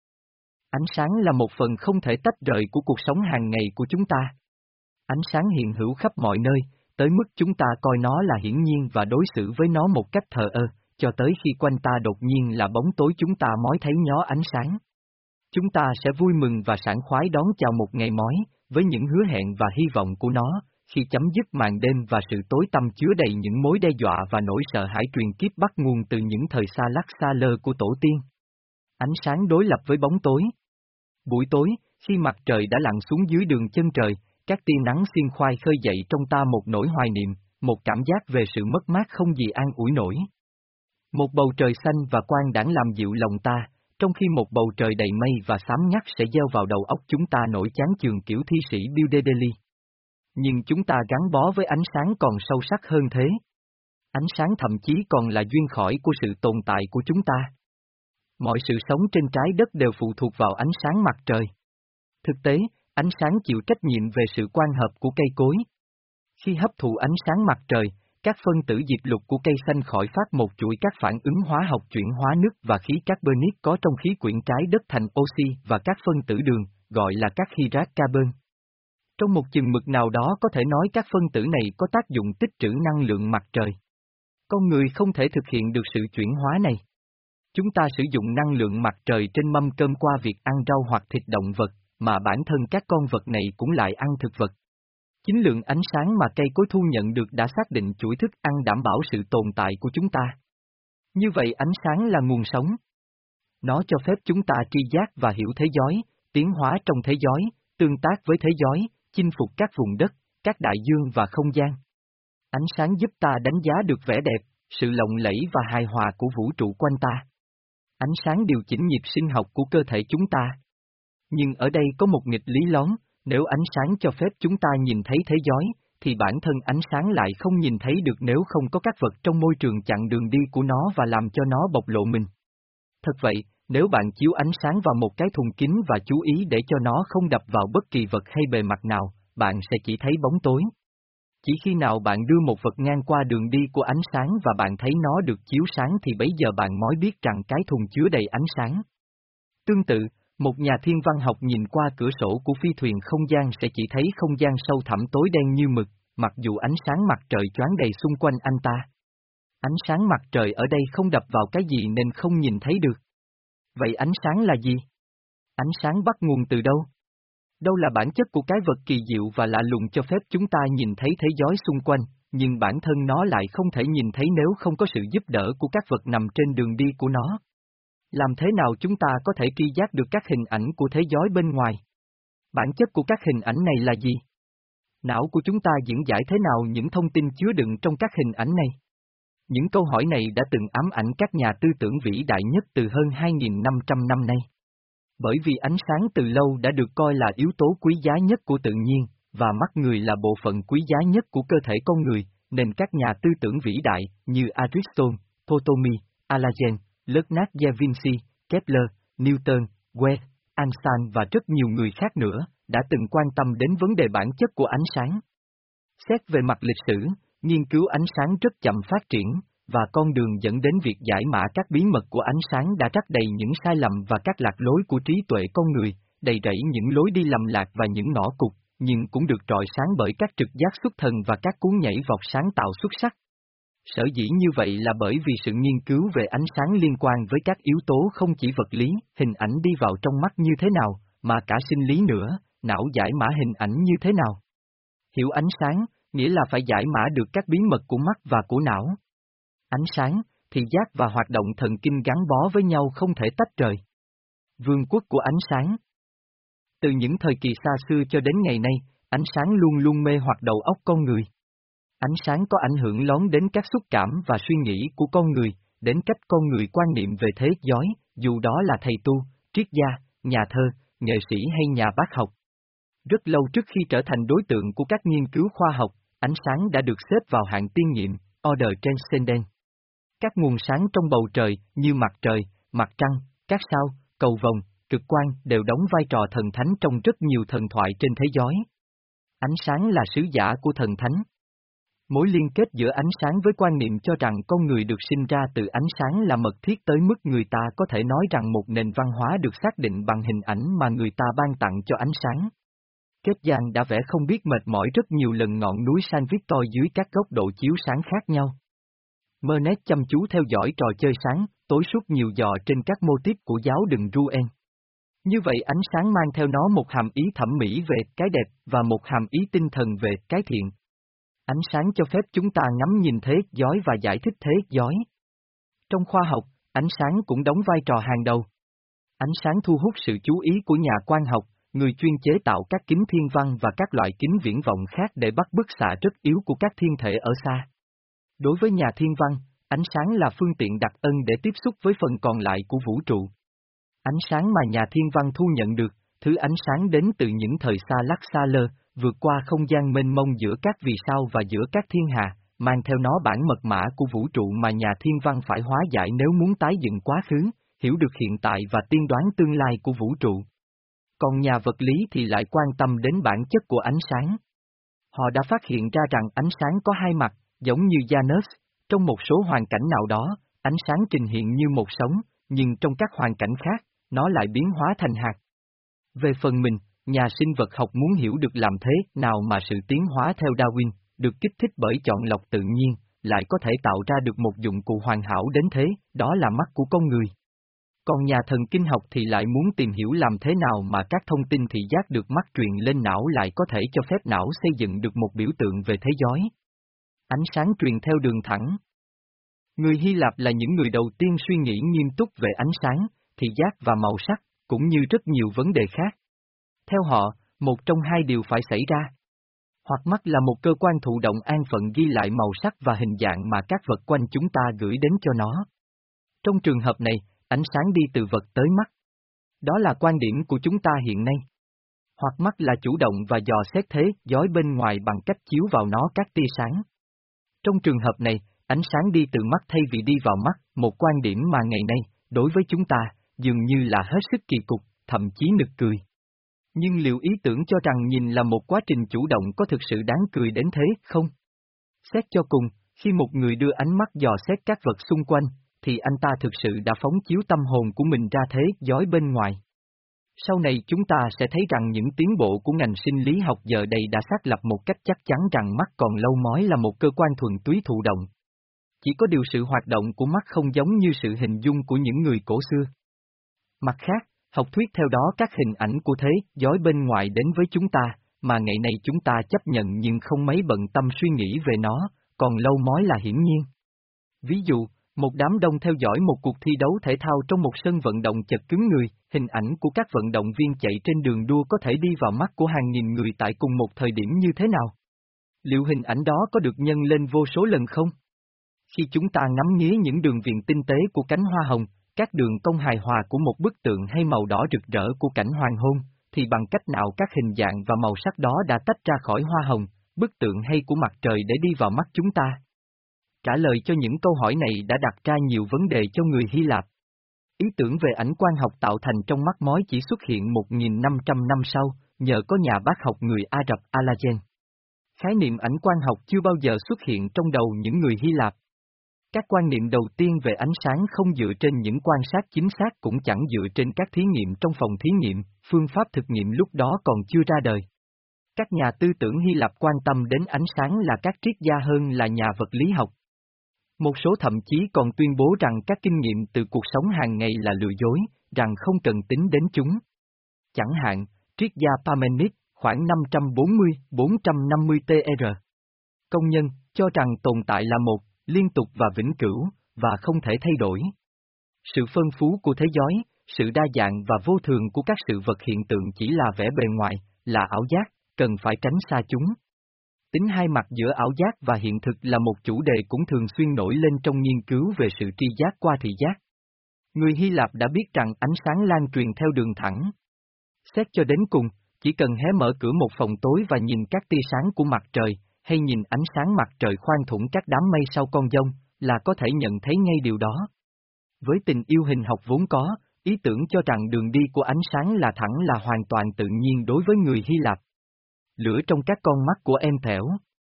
Ánh sáng là một phần không thể tách rời của cuộc sống hàng ngày của chúng ta. Ánh sáng hiện hữu khắp mọi nơi, tới mức chúng ta coi nó là hiển nhiên và đối xử với nó một cách thờ ơ, cho tới khi quanh ta đột nhiên là bóng tối chúng ta mói thấy nhó ánh sáng. Chúng ta sẽ vui mừng và sảng khoái đón chào một ngày mói, với những hứa hẹn và hy vọng của nó, khi chấm dứt màn đêm và sự tối tăm chứa đầy những mối đe dọa và nỗi sợ hãi truyền kiếp bắt nguồn từ những thời xa lắc xa lơ của tổ tiên. Ánh sáng đối lập với bóng tối. Buổi tối, khi mặt trời đã lặn xuống dưới đường chân trời, các tia nắng xiên khoai khơi dậy trong ta một nỗi hoài niệm, một cảm giác về sự mất mát không gì an ủi nổi. Một bầu trời xanh và quang đãng làm dịu lòng ta, trong khi một bầu trời đầy mây và xám ngắt sẽ gieo vào đầu óc chúng ta nỗi chán chường kiểu thi sĩ Bill Daly. Nhưng chúng ta gắn bó với ánh sáng còn sâu sắc hơn thế. Ánh sáng thậm chí còn là duyên khởi của sự tồn tại của chúng ta. Mọi sự sống trên trái đất đều phụ thuộc vào ánh sáng mặt trời. Thực tế, ánh sáng chịu trách nhiệm về sự quang hợp của cây cối. Khi hấp thụ ánh sáng mặt trời, các phân tử diệp lục của cây xanh khỏi phát một chuỗi các phản ứng hóa học chuyển hóa nước và khí carbonic có trong khí quyển trái đất thành oxy và các phân tử đường, gọi là các hydrate carbon. Trong một chừng mực nào đó có thể nói các phân tử này có tác dụng tích trữ năng lượng mặt trời. Con người không thể thực hiện được sự chuyển hóa này. Chúng ta sử dụng năng lượng mặt trời trên mâm cơm qua việc ăn rau hoặc thịt động vật, mà bản thân các con vật này cũng lại ăn thực vật. Chính lượng ánh sáng mà cây cối thu nhận được đã xác định chuỗi thức ăn đảm bảo sự tồn tại của chúng ta. Như vậy ánh sáng là nguồn sống. Nó cho phép chúng ta tri giác và hiểu thế giới, tiến hóa trong thế giới, tương tác với thế giới, chinh phục các vùng đất, các đại dương và không gian. Ánh sáng giúp ta đánh giá được vẻ đẹp, sự lộng lẫy và hài hòa của vũ trụ quanh ta. Ánh sáng điều chỉnh nhịp sinh học của cơ thể chúng ta. Nhưng ở đây có một nghịch lý lớn, nếu ánh sáng cho phép chúng ta nhìn thấy thế giới, thì bản thân ánh sáng lại không nhìn thấy được nếu không có các vật trong môi trường chặn đường đi của nó và làm cho nó bộc lộ mình. Thật vậy, nếu bạn chiếu ánh sáng vào một cái thùng kính và chú ý để cho nó không đập vào bất kỳ vật hay bề mặt nào, bạn sẽ chỉ thấy bóng tối. Chỉ khi nào bạn đưa một vật ngang qua đường đi của ánh sáng và bạn thấy nó được chiếu sáng thì bấy giờ bạn mới biết rằng cái thùng chứa đầy ánh sáng. Tương tự, một nhà thiên văn học nhìn qua cửa sổ của phi thuyền không gian sẽ chỉ thấy không gian sâu thẳm tối đen như mực, mặc dù ánh sáng mặt trời choáng đầy xung quanh anh ta. Ánh sáng mặt trời ở đây không đập vào cái gì nên không nhìn thấy được. Vậy ánh sáng là gì? Ánh sáng bắt nguồn từ đâu? Đâu là bản chất của cái vật kỳ diệu và lạ lùng cho phép chúng ta nhìn thấy thế giới xung quanh, nhưng bản thân nó lại không thể nhìn thấy nếu không có sự giúp đỡ của các vật nằm trên đường đi của nó. Làm thế nào chúng ta có thể tri giác được các hình ảnh của thế giới bên ngoài? Bản chất của các hình ảnh này là gì? Não của chúng ta diễn giải thế nào những thông tin chứa đựng trong các hình ảnh này? Những câu hỏi này đã từng ám ảnh các nhà tư tưởng vĩ đại nhất từ hơn hai nghìn năm trăm năm nay. Bởi vì ánh sáng từ lâu đã được coi là yếu tố quý giá nhất của tự nhiên, và mắt người là bộ phận quý giá nhất của cơ thể con người, nên các nhà tư tưởng vĩ đại như Aristotle, Ptolemy, Alhazen, Leibniz da Vinci, Kepler, Newton, Webb, Einstein và rất nhiều người khác nữa, đã từng quan tâm đến vấn đề bản chất của ánh sáng. Xét về mặt lịch sử, nghiên cứu ánh sáng rất chậm phát triển, và con đường dẫn đến việc giải mã các bí mật của ánh sáng đã rắc đầy những sai lầm và các lạc lối của trí tuệ con người, đầy rẫy những lối đi lầm lạc và những ngõ cụt, nhưng cũng được rọi sáng bởi các trực giác xuất thần và các cú nhảy vọt sáng tạo xuất sắc. Sở dĩ như vậy là bởi vì sự nghiên cứu về ánh sáng liên quan với các yếu tố không chỉ vật lý, hình ảnh đi vào trong mắt như thế nào, mà cả sinh lý nữa, não giải mã hình ảnh như thế nào. Hiểu ánh sáng, nghĩa là phải giải mã được các bí mật của mắt và của não. Ánh sáng, thị giác và hoạt động thần kinh gắn bó với nhau không thể tách rời. Vương quốc của ánh sáng. Từ những thời kỳ xa xưa cho đến ngày nay, ánh sáng luôn luôn mê hoặc đầu óc con người. Ánh sáng có ảnh hưởng lớn đến các xúc cảm và suy nghĩ của con người, đến cách con người quan niệm về thế giới, dù đó là thầy tu, triết gia, nhà thơ, nghệ sĩ hay nhà bác học. Rất lâu trước khi trở thành đối tượng của các nghiên cứu khoa học, ánh sáng đã được xếp vào hạng tiên nhiệm, Order Transcendent. Các nguồn sáng trong bầu trời, như mặt trời, mặt trăng, các sao, cầu vồng, cực quang đều đóng vai trò thần thánh trong rất nhiều thần thoại trên thế giới. Ánh sáng là sứ giả của thần thánh. Mối liên kết giữa ánh sáng với quan niệm cho rằng con người được sinh ra từ ánh sáng là mật thiết tới mức người ta có thể nói rằng một nền văn hóa được xác định bằng hình ảnh mà người ta ban tặng cho ánh sáng. Kết Giang đã vẽ không biết mệt mỏi rất nhiều lần ngọn núi San Victor dưới các góc độ chiếu sáng khác nhau. Monet chăm chú theo dõi trò chơi sáng, tối suốt nhiều giờ trên các mô típ của giáo đường Rouen. Như vậy ánh sáng mang theo nó một hàm ý thẩm mỹ về cái đẹp và một hàm ý tinh thần về cái thiện. Ánh sáng cho phép chúng ta ngắm nhìn thế giới và giải thích thế giới. Trong khoa học, ánh sáng cũng đóng vai trò hàng đầu. Ánh sáng thu hút sự chú ý của nhà quan học, người chuyên chế tạo các kính thiên văn và các loại kính viễn vọng khác để bắt bức xạ rất yếu của các thiên thể ở xa. Đối với nhà thiên văn, ánh sáng là phương tiện đặc ân để tiếp xúc với phần còn lại của vũ trụ. Ánh sáng mà nhà thiên văn thu nhận được, thứ ánh sáng đến từ những thời xa lắc xa lơ, vượt qua không gian mênh mông giữa các vì sao và giữa các thiên hà, mang theo nó bản mật mã của vũ trụ mà nhà thiên văn phải hóa giải nếu muốn tái dựng quá khứ, hiểu được hiện tại và tiên đoán tương lai của vũ trụ. Còn nhà vật lý thì lại quan tâm đến bản chất của ánh sáng. Họ đã phát hiện ra rằng ánh sáng có hai mặt, giống như Janus, trong một số hoàn cảnh nào đó, ánh sáng trình hiện như một sóng, nhưng trong các hoàn cảnh khác, nó lại biến hóa thành hạt. Về phần mình, nhà sinh vật học muốn hiểu được làm thế nào mà sự tiến hóa theo Darwin, được kích thích bởi chọn lọc tự nhiên, lại có thể tạo ra được một dụng cụ hoàn hảo đến thế, đó là mắt của con người. Còn nhà thần kinh học thì lại muốn tìm hiểu làm thế nào mà các thông tin thị giác được mắt truyền lên não lại có thể cho phép não xây dựng được một biểu tượng về thế giới. Ánh sáng truyền theo đường thẳng. Người Hy Lạp là những người đầu tiên suy nghĩ nghiêm túc về ánh sáng, thị giác và màu sắc, cũng như rất nhiều vấn đề khác. Theo họ, một trong hai điều phải xảy ra. Hoặc mắt là một cơ quan thụ động an phận ghi lại màu sắc và hình dạng mà các vật quanh chúng ta gửi đến cho nó. Trong trường hợp này, ánh sáng đi từ vật tới mắt. Đó là quan điểm của chúng ta hiện nay. Hoặc mắt là chủ động và dò xét thế giới bên ngoài bằng cách chiếu vào nó các tia sáng. Trong trường hợp này, ánh sáng đi từ mắt thay vì đi vào mắt, một quan điểm mà ngày nay, đối với chúng ta, dường như là hết sức kỳ cục, thậm chí nực cười. Nhưng liệu ý tưởng cho rằng nhìn là một quá trình chủ động có thực sự đáng cười đến thế không? Xét cho cùng, khi một người đưa ánh mắt dò xét các vật xung quanh, thì anh ta thực sự đã phóng chiếu tâm hồn của mình ra thế giới bên ngoài. Sau này chúng ta sẽ thấy rằng những tiến bộ của ngành sinh lý học giờ đây đã xác lập một cách chắc chắn rằng mắt còn lâu mói là một cơ quan thuần túy thụ động. Chỉ có điều sự hoạt động của mắt không giống như sự hình dung của những người cổ xưa. Mặt khác, học thuyết theo đó các hình ảnh của thế giới bên ngoài đến với chúng ta, mà ngày nay chúng ta chấp nhận nhưng không mấy bận tâm suy nghĩ về nó, còn lâu mói là hiển nhiên. Ví dụ, một đám đông theo dõi một cuộc thi đấu thể thao trong một sân vận động chật cứng người, hình ảnh của các vận động viên chạy trên đường đua có thể đi vào mắt của hàng nghìn người tại cùng một thời điểm như thế nào? Liệu hình ảnh đó có được nhân lên vô số lần không? Khi chúng ta ngắm nghía những đường viền tinh tế của cánh hoa hồng, các đường cong hài hòa của một bức tượng hay màu đỏ rực rỡ của cảnh hoàng hôn, thì bằng cách nào các hình dạng và màu sắc đó đã tách ra khỏi hoa hồng, bức tượng hay của mặt trời để đi vào mắt chúng ta? Trả lời cho những câu hỏi này đã đặt ra nhiều vấn đề cho người Hy Lạp. Ý tưởng về ảnh quang học tạo thành trong mắt mói chỉ xuất hiện một nghìn năm trăm năm sau, nhờ có nhà bác học người Ả Rập Alagen. Khái niệm ảnh quang học chưa bao giờ xuất hiện trong đầu những người Hy Lạp. Các quan niệm đầu tiên về ánh sáng không dựa trên những quan sát chính xác cũng chẳng dựa trên các thí nghiệm trong phòng thí nghiệm, phương pháp thực nghiệm lúc đó còn chưa ra đời. Các nhà tư tưởng Hy Lạp quan tâm đến ánh sáng là các triết gia hơn là nhà vật lý học. Một số thậm chí còn tuyên bố rằng các kinh nghiệm từ cuộc sống hàng ngày là lừa dối, rằng không cần tính đến chúng. Chẳng hạn, triết gia Parmenides, khoảng năm trăm bốn mươi đến bốn trăm năm mươi T R. Công nhân, cho rằng tồn tại là một, liên tục và vĩnh cửu, và không thể thay đổi. Sự phân phú của thế giới, sự đa dạng và vô thường của các sự vật hiện tượng chỉ là vẻ bề ngoài, là ảo giác, cần phải tránh xa chúng. Tính hai mặt giữa ảo giác và hiện thực là một chủ đề cũng thường xuyên nổi lên trong nghiên cứu về sự tri giác qua thị giác. Người Hy Lạp đã biết rằng ánh sáng lan truyền theo đường thẳng. Xét cho đến cùng, chỉ cần hé mở cửa một phòng tối và nhìn các tia sáng của mặt trời, hay nhìn ánh sáng mặt trời khoan thủng các đám mây sau con dông, là có thể nhận thấy ngay điều đó. Với tình yêu hình học vốn có, ý tưởng cho rằng đường đi của ánh sáng là thẳng là hoàn toàn tự nhiên đối với người Hy Lạp. Lửa trong các con mắt của Empel.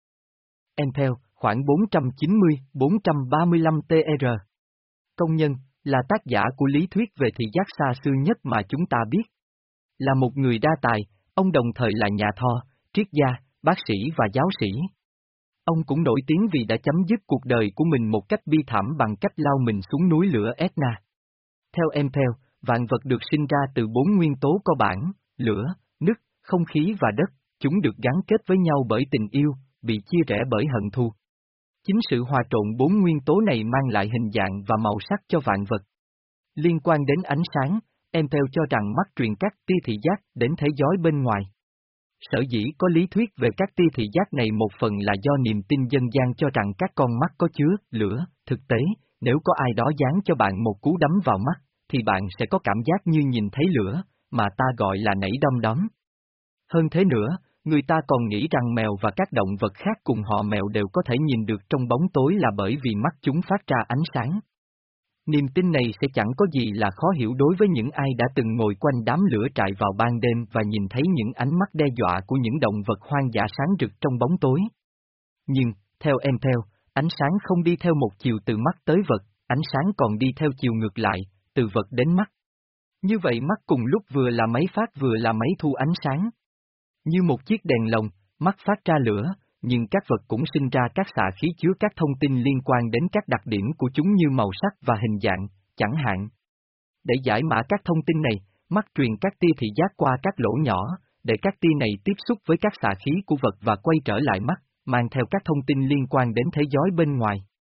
Empel, khoảng bốn trăm chín mươi đến bốn trăm ba mươi lăm T R. Công nhân, là tác giả của lý thuyết về thị giác xa xưa nhất mà chúng ta biết. Là một người đa tài, ông đồng thời là nhà thơ, triết gia, bác sĩ và giáo sĩ. Ông cũng nổi tiếng vì đã chấm dứt cuộc đời của mình một cách bi thảm bằng cách lao mình xuống núi lửa Etna. Theo Empel, vạn vật được sinh ra từ bốn nguyên tố cơ bản, lửa, nước, không khí và đất, chúng được gắn kết với nhau bởi tình yêu, bị chia rẽ bởi hận thù. Chính sự hòa trộn bốn nguyên tố này mang lại hình dạng và màu sắc cho vạn vật. Liên quan đến ánh sáng, Empel cho rằng mắt truyền các tia thị giác đến thế giới bên ngoài. Sở dĩ có lý thuyết về các tia thị giác này một phần là do niềm tin dân gian cho rằng các con mắt có chứa lửa. Thực tế, nếu có ai đó giáng cho bạn một cú đấm vào mắt, thì bạn sẽ có cảm giác như nhìn thấy lửa, mà ta gọi là nảy đom đóm. Hơn thế nữa, người ta còn nghĩ rằng mèo và các động vật khác cùng họ mèo đều có thể nhìn được trong bóng tối là bởi vì mắt chúng phát ra ánh sáng. Niềm tin này sẽ chẳng có gì là khó hiểu đối với những ai đã từng ngồi quanh đám lửa trại vào ban đêm và nhìn thấy những ánh mắt đe dọa của những động vật hoang dã sáng rực trong bóng tối. Nhưng, theo em theo, ánh sáng không đi theo một chiều từ mắt tới vật, ánh sáng còn đi theo chiều ngược lại, từ vật đến mắt. Như vậy mắt cùng lúc vừa là máy phát vừa là máy thu ánh sáng. Như một chiếc đèn lồng, mắt phát ra lửa, nhưng các vật cũng sinh ra các xạ khí chứa các thông tin liên quan đến các đặc điểm của chúng như màu sắc và hình dạng, chẳng hạn. Để giải mã các thông tin này, mắt truyền các tia thị giác qua các lỗ nhỏ, để các tia này tiếp xúc với các xạ khí của vật và quay trở lại mắt, mang theo các thông tin liên quan đến thế giới bên ngoài.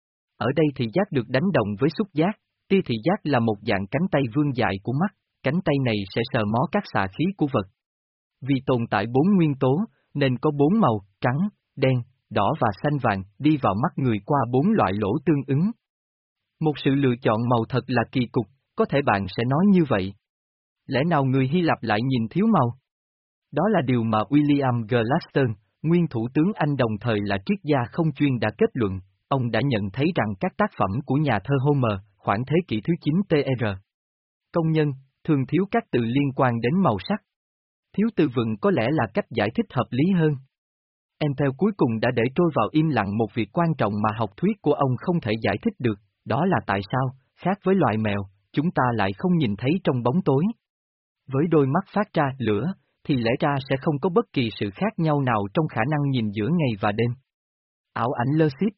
Ở đây thị giác được đánh đồng với xúc giác, tia thị giác là một dạng cánh tay vươn dài của mắt, cánh tay này sẽ sờ mó các xạ khí của vật. Vì tồn tại bốn nguyên tố, nên có bốn màu, trắng, đen, đỏ và xanh vàng, đi vào mắt người qua bốn loại lỗ tương ứng. Một sự lựa chọn màu thật là kỳ cục, có thể bạn sẽ nói như vậy. Lẽ nào người Hy Lạp lại nhìn thiếu màu? Đó là điều mà William Gladstone, nguyên thủ tướng Anh đồng thời là triết gia không chuyên đã kết luận, ông đã nhận thấy rằng các tác phẩm của nhà thơ Homer, khoảng thế kỷ thứ chín tê rờ. Công nhân, thường thiếu các từ liên quan đến màu sắc. Thiếu từ vựng có lẽ là cách giải thích hợp lý hơn. Em theo cuối cùng đã để trôi vào im lặng một việc quan trọng mà học thuyết của ông không thể giải thích được, đó là tại sao, khác với loài mèo, chúng ta lại không nhìn thấy trong bóng tối. Với đôi mắt phát ra lửa, thì lẽ ra sẽ không có bất kỳ sự khác nhau nào trong khả năng nhìn giữa ngày và đêm. Ảo ảnh Leucid.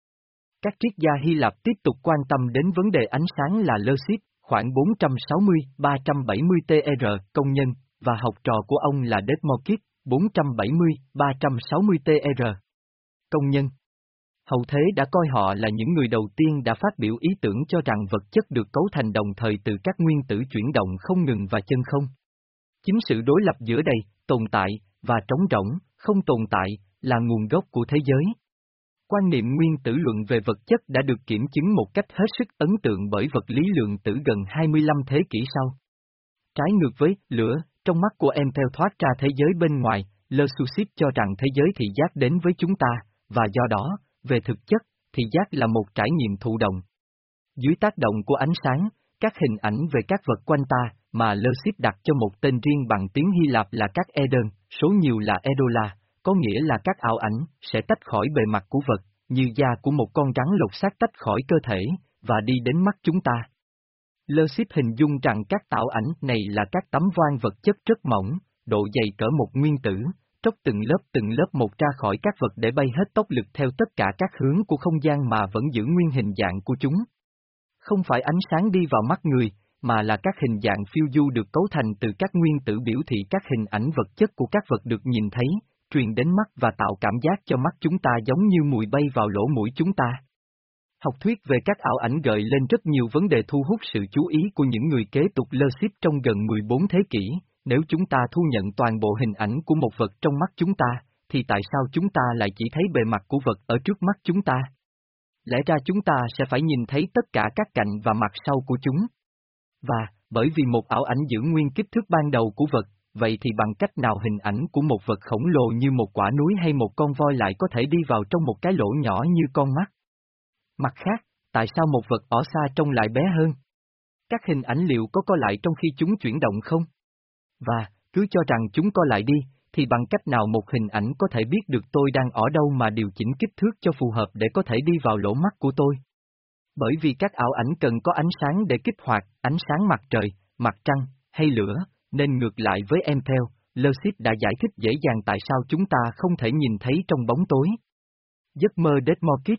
Các triết gia Hy Lạp tiếp tục quan tâm đến vấn đề ánh sáng là Leucid, khoảng bốn trăm sáu mươi đến ba trăm bảy mươi tê rờ, công nhân, và học trò của ông là Desmokis, bốn trăm bảy mươi đến ba trăm sáu mươi tê rờ. Công nhân. Hậu thế đã coi họ là những người đầu tiên đã phát biểu ý tưởng cho rằng vật chất được cấu thành đồng thời từ các nguyên tử chuyển động không ngừng và chân không. Chính sự đối lập giữa đây, tồn tại, và trống rỗng, không tồn tại, là nguồn gốc của thế giới. Quan niệm nguyên tử luận về vật chất đã được kiểm chứng một cách hết sức ấn tượng bởi vật lý lượng tử gần hai mươi lăm thế kỷ sau. Trái ngược với lửa, trong mắt của em theo thoát ra thế giới bên ngoài, Leucid cho rằng thế giới thị giác đến với chúng ta, và do đó, về thực chất, thị giác là một trải nghiệm thụ động. Dưới tác động của ánh sáng, các hình ảnh về các vật quanh ta, mà Leucid đặt cho một tên riêng bằng tiếng Hy Lạp là các edon, số nhiều là edola, có nghĩa là các ảo ảnh, sẽ tách khỏi bề mặt của vật, như da của một con rắn lột xác tách khỏi cơ thể, và đi đến mắt chúng ta. Leucid hình dung rằng các tạo ảnh này là các tấm voan vật chất rất mỏng, độ dày cỡ một nguyên tử, tróc từng lớp từng lớp một ra khỏi các vật để bay hết tốc lực theo tất cả các hướng của không gian mà vẫn giữ nguyên hình dạng của chúng. Không phải ánh sáng đi vào mắt người, mà là các hình dạng phiêu du được cấu thành từ các nguyên tử biểu thị các hình ảnh vật chất của các vật được nhìn thấy, truyền đến mắt và tạo cảm giác cho mắt chúng ta giống như mùi bay vào lỗ mũi chúng ta. Học thuyết về các ảo ảnh gợi lên rất nhiều vấn đề thu hút sự chú ý của những người kế tục Leucid trong gần mười bốn thế kỷ. Nếu chúng ta thu nhận toàn bộ hình ảnh của một vật trong mắt chúng ta, thì tại sao chúng ta lại chỉ thấy bề mặt của vật ở trước mắt chúng ta? Lẽ ra chúng ta sẽ phải nhìn thấy tất cả các cạnh và mặt sau của chúng. Và, bởi vì một ảo ảnh giữ nguyên kích thước ban đầu của vật, vậy thì bằng cách nào hình ảnh của một vật khổng lồ như một quả núi hay một con voi lại có thể đi vào trong một cái lỗ nhỏ như con mắt? Mặt khác, tại sao một vật ở xa trông lại bé hơn? Các hình ảnh liệu có co lại trong khi chúng chuyển động không? Và, cứ cho rằng chúng co lại đi, thì bằng cách nào một hình ảnh có thể biết được tôi đang ở đâu mà điều chỉnh kích thước cho phù hợp để có thể đi vào lỗ mắt của tôi? Bởi vì các ảo ảnh cần có ánh sáng để kích hoạt, ánh sáng mặt trời, mặt trăng, hay lửa, nên ngược lại với em theo, Leucid đã giải thích dễ dàng tại sao chúng ta không thể nhìn thấy trong bóng tối. Giấc mơ Desmokis.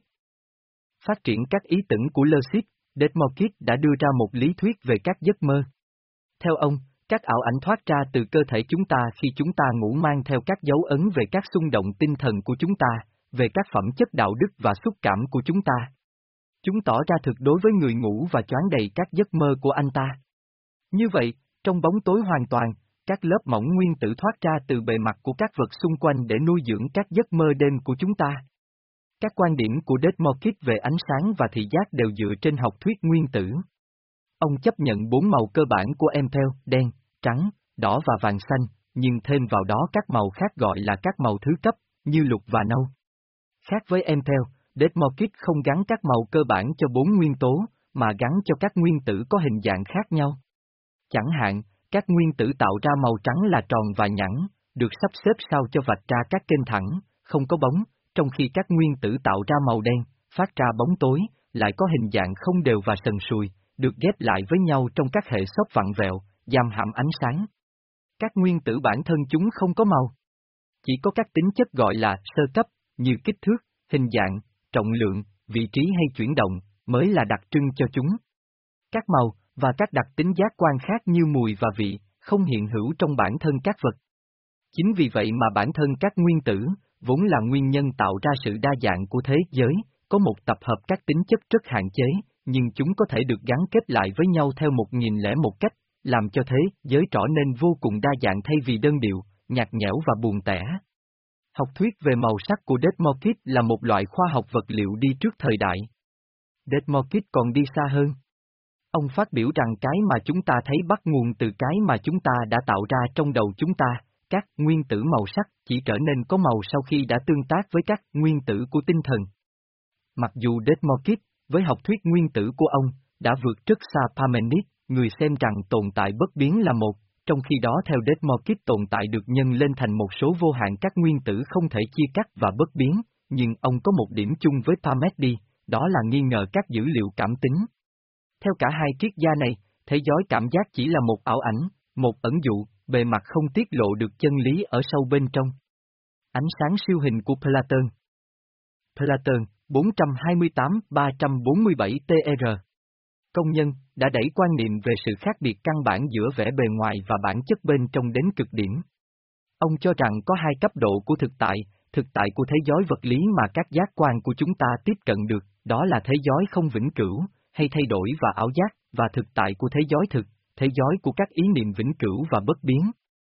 Phát triển các ý tưởng của Leucid, Desmokis đã đưa ra một lý thuyết về các giấc mơ. Theo ông, các ảo ảnh thoát ra từ cơ thể chúng ta khi chúng ta ngủ mang theo các dấu ấn về các xung động tinh thần của chúng ta, về các phẩm chất đạo đức và xúc cảm của chúng ta. Chúng tỏ ra thực đối với người ngủ và choáng đầy các giấc mơ của anh ta. Như vậy, trong bóng tối hoàn toàn, các lớp mỏng nguyên tử thoát ra từ bề mặt của các vật xung quanh để nuôi dưỡng các giấc mơ đêm của chúng ta. Các quan điểm của Desmokis về ánh sáng và thị giác đều dựa trên học thuyết nguyên tử. Ông chấp nhận bốn màu cơ bản của em theo, đen, trắng, đỏ và vàng xanh, nhưng thêm vào đó các màu khác gọi là các màu thứ cấp, như lục và nâu. Khác với em theo, Desmokis không gắn các màu cơ bản cho bốn nguyên tố, mà gắn cho các nguyên tử có hình dạng khác nhau. Chẳng hạn, các nguyên tử tạo ra màu trắng là tròn và nhẵn, được sắp xếp sao cho vạch ra các kênh thẳng, không có bóng, trong khi các nguyên tử tạo ra màu đen, phát ra bóng tối, lại có hình dạng không đều và sần sùi, được ghép lại với nhau trong các hệ xốp vặn vẹo, giam hãm ánh sáng. Các nguyên tử bản thân chúng không có màu. Chỉ có các tính chất gọi là sơ cấp, như kích thước, hình dạng, trọng lượng, vị trí hay chuyển động, mới là đặc trưng cho chúng. Các màu, và các đặc tính giác quan khác như mùi và vị, không hiện hữu trong bản thân các vật. Chính vì vậy mà bản thân các nguyên tử, vốn là nguyên nhân tạo ra sự đa dạng của thế giới, có một tập hợp các tính chất rất hạn chế, nhưng chúng có thể được gắn kết lại với nhau theo một nghìn lẻ một cách, làm cho thế giới trở nên vô cùng đa dạng thay vì đơn điệu, nhạt nhẽo và buồn tẻ. Học thuyết về màu sắc của Desmokit là một loại khoa học vật liệu đi trước thời đại. Desmokit còn đi xa hơn. Ông phát biểu rằng cái mà chúng ta thấy bắt nguồn từ cái mà chúng ta đã tạo ra trong đầu chúng ta, các nguyên tử màu sắc chỉ trở nên có màu sau khi đã tương tác với các nguyên tử của tinh thần. Mặc dù Desmokit, với học thuyết nguyên tử của ông, đã vượt rất xa Parmenides, người xem rằng tồn tại bất biến là một, trong khi đó theo Desmokit tồn tại được nhân lên thành một số vô hạn các nguyên tử không thể chia cắt và bất biến, nhưng ông có một điểm chung với Parmenides, đó là nghi ngờ các dữ liệu cảm tính. Theo cả hai triết gia này, thế giới cảm giác chỉ là một ảo ảnh, một ẩn dụ, bề mặt không tiết lộ được chân lý ở sâu bên trong. Ánh sáng siêu hình của Platon. Platon, bốn trăm hai mươi tám đến ba trăm bốn mươi bảy T R. Công nhân, đã đẩy quan niệm về sự khác biệt căn bản giữa vẻ bề ngoài và bản chất bên trong đến cực điểm. Ông cho rằng có hai cấp độ của thực tại, thực tại của thế giới vật lý mà các giác quan của chúng ta tiếp cận được, đó là thế giới không vĩnh cửu, hay thay đổi và ảo giác, và thực tại của thế giới thực, thế giới của các ý niệm vĩnh cửu và bất biến.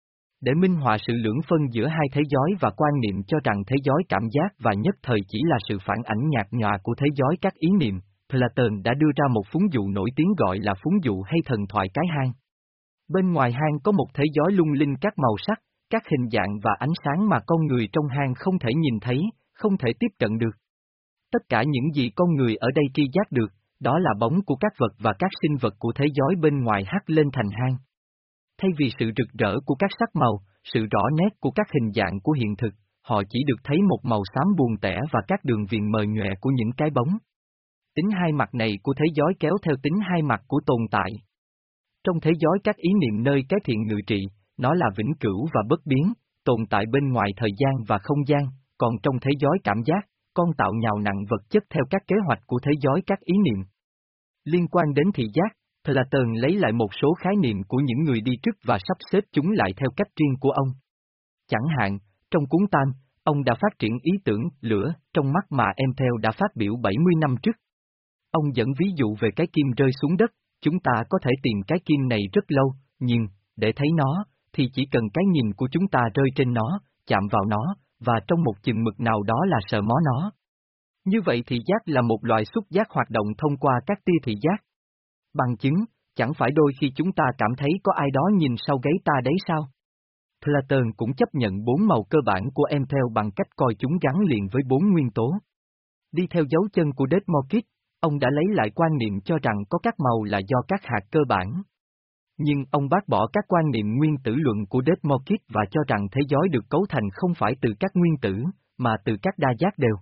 Để minh họa sự lưỡng phân giữa hai thế giới và quan niệm cho rằng thế giới cảm giác và nhất thời chỉ là sự phản ảnh nhạt nhòa của thế giới các ý niệm, Platon đã đưa ra một phúng dụ nổi tiếng gọi là phúng dụ hay thần thoại cái hang. Bên ngoài hang có một thế giới lung linh các màu sắc, các hình dạng và ánh sáng mà con người trong hang không thể nhìn thấy, không thể tiếp cận được. Tất cả những gì con người ở đây tri giác được, đó là bóng của các vật và các sinh vật của thế giới bên ngoài hắt lên thành hang. Thay vì sự rực rỡ của các sắc màu, sự rõ nét của các hình dạng của hiện thực, họ chỉ được thấy một màu xám buồn tẻ và các đường viền mờ nhòe của những cái bóng. Tính hai mặt này của thế giới kéo theo tính hai mặt của tồn tại. Trong thế giới các ý niệm nơi cái thiện ngự trị, nó là vĩnh cửu và bất biến, tồn tại bên ngoài thời gian và không gian, còn trong thế giới cảm giác, con tạo nhào nặng vật chất theo các kế hoạch của thế giới các ý niệm. Liên quan đến thị giác, Platon lấy lại một số khái niệm của những người đi trước và sắp xếp chúng lại theo cách riêng của ông. Chẳng hạn, trong cuốn Tam, ông đã phát triển ý tưởng lửa trong mắt mà Empel đã phát biểu bảy mươi năm trước. Ông dẫn ví dụ về cái kim rơi xuống đất, chúng ta có thể tìm cái kim này rất lâu, nhưng, để thấy nó, thì chỉ cần cái nhìn của chúng ta rơi trên nó, chạm vào nó, và trong một chừng mực nào đó là sờ mó nó. Như vậy thị giác là một loại xúc giác hoạt động thông qua các tia thị giác. Bằng chứng, chẳng phải đôi khi chúng ta cảm thấy có ai đó nhìn sau gáy ta đấy sao? Platon cũng chấp nhận bốn màu cơ bản của Empel bằng cách coi chúng gắn liền với bốn nguyên tố. Đi theo dấu chân của Desmokit, ông đã lấy lại quan niệm cho rằng có các màu là do các hạt cơ bản. Nhưng ông bác bỏ các quan niệm nguyên tử luận của Desmokit và cho rằng thế giới được cấu thành không phải từ các nguyên tử, mà từ các đa giác đều.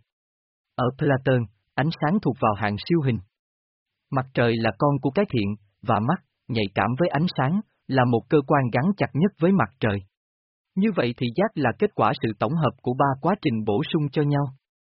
Ở Platon, ánh sáng thuộc vào hạng siêu hình. Mặt trời là con của cái thiện, và mắt, nhạy cảm với ánh sáng, là một cơ quan gắn chặt nhất với mặt trời. Như vậy thì giác là kết quả sự tổng hợp của ba quá trình bổ sung cho nhau.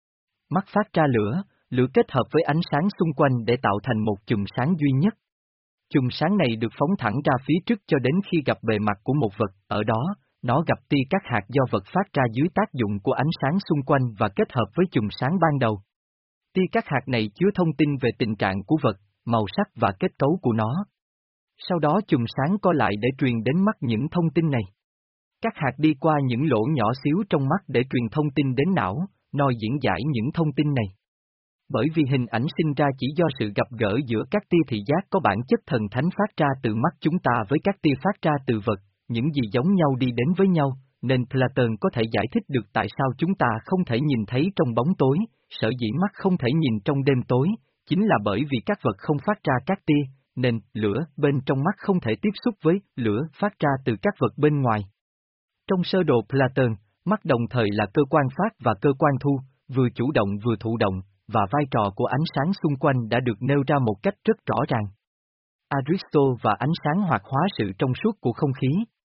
Mắt phát ra lửa, lửa kết hợp với ánh sáng xung quanh để tạo thành một chùm sáng duy nhất. Chùm sáng này được phóng thẳng ra phía trước cho đến khi gặp bề mặt của một vật, ở đó, nó gặp tia các hạt do vật phát ra dưới tác dụng của ánh sáng xung quanh và kết hợp với chùm sáng ban đầu. Tia các hạt này chứa thông tin về tình trạng của vật, màu sắc và kết cấu của nó. Sau đó chùm sáng co lại để truyền đến mắt những thông tin này. Các hạt đi qua những lỗ nhỏ xíu trong mắt để truyền thông tin đến não, noi diễn giải những thông tin này. Bởi vì hình ảnh sinh ra chỉ do sự gặp gỡ giữa các tia thị giác có bản chất thần thánh phát ra từ mắt chúng ta với các tia phát ra từ vật, những gì giống nhau đi đến với nhau, nên Platon có thể giải thích được tại sao chúng ta không thể nhìn thấy trong bóng tối, sở dĩ mắt không thể nhìn trong đêm tối, chính là bởi vì các vật không phát ra các tia, nên lửa bên trong mắt không thể tiếp xúc với lửa phát ra từ các vật bên ngoài. Trong sơ đồ Platon, mắt đồng thời là cơ quan phát và cơ quan thu, vừa chủ động vừa thụ động, và vai trò của ánh sáng xung quanh đã được nêu ra một cách rất rõ ràng. Aristotle và ánh sáng hoạt hóa sự trong suốt của không khí.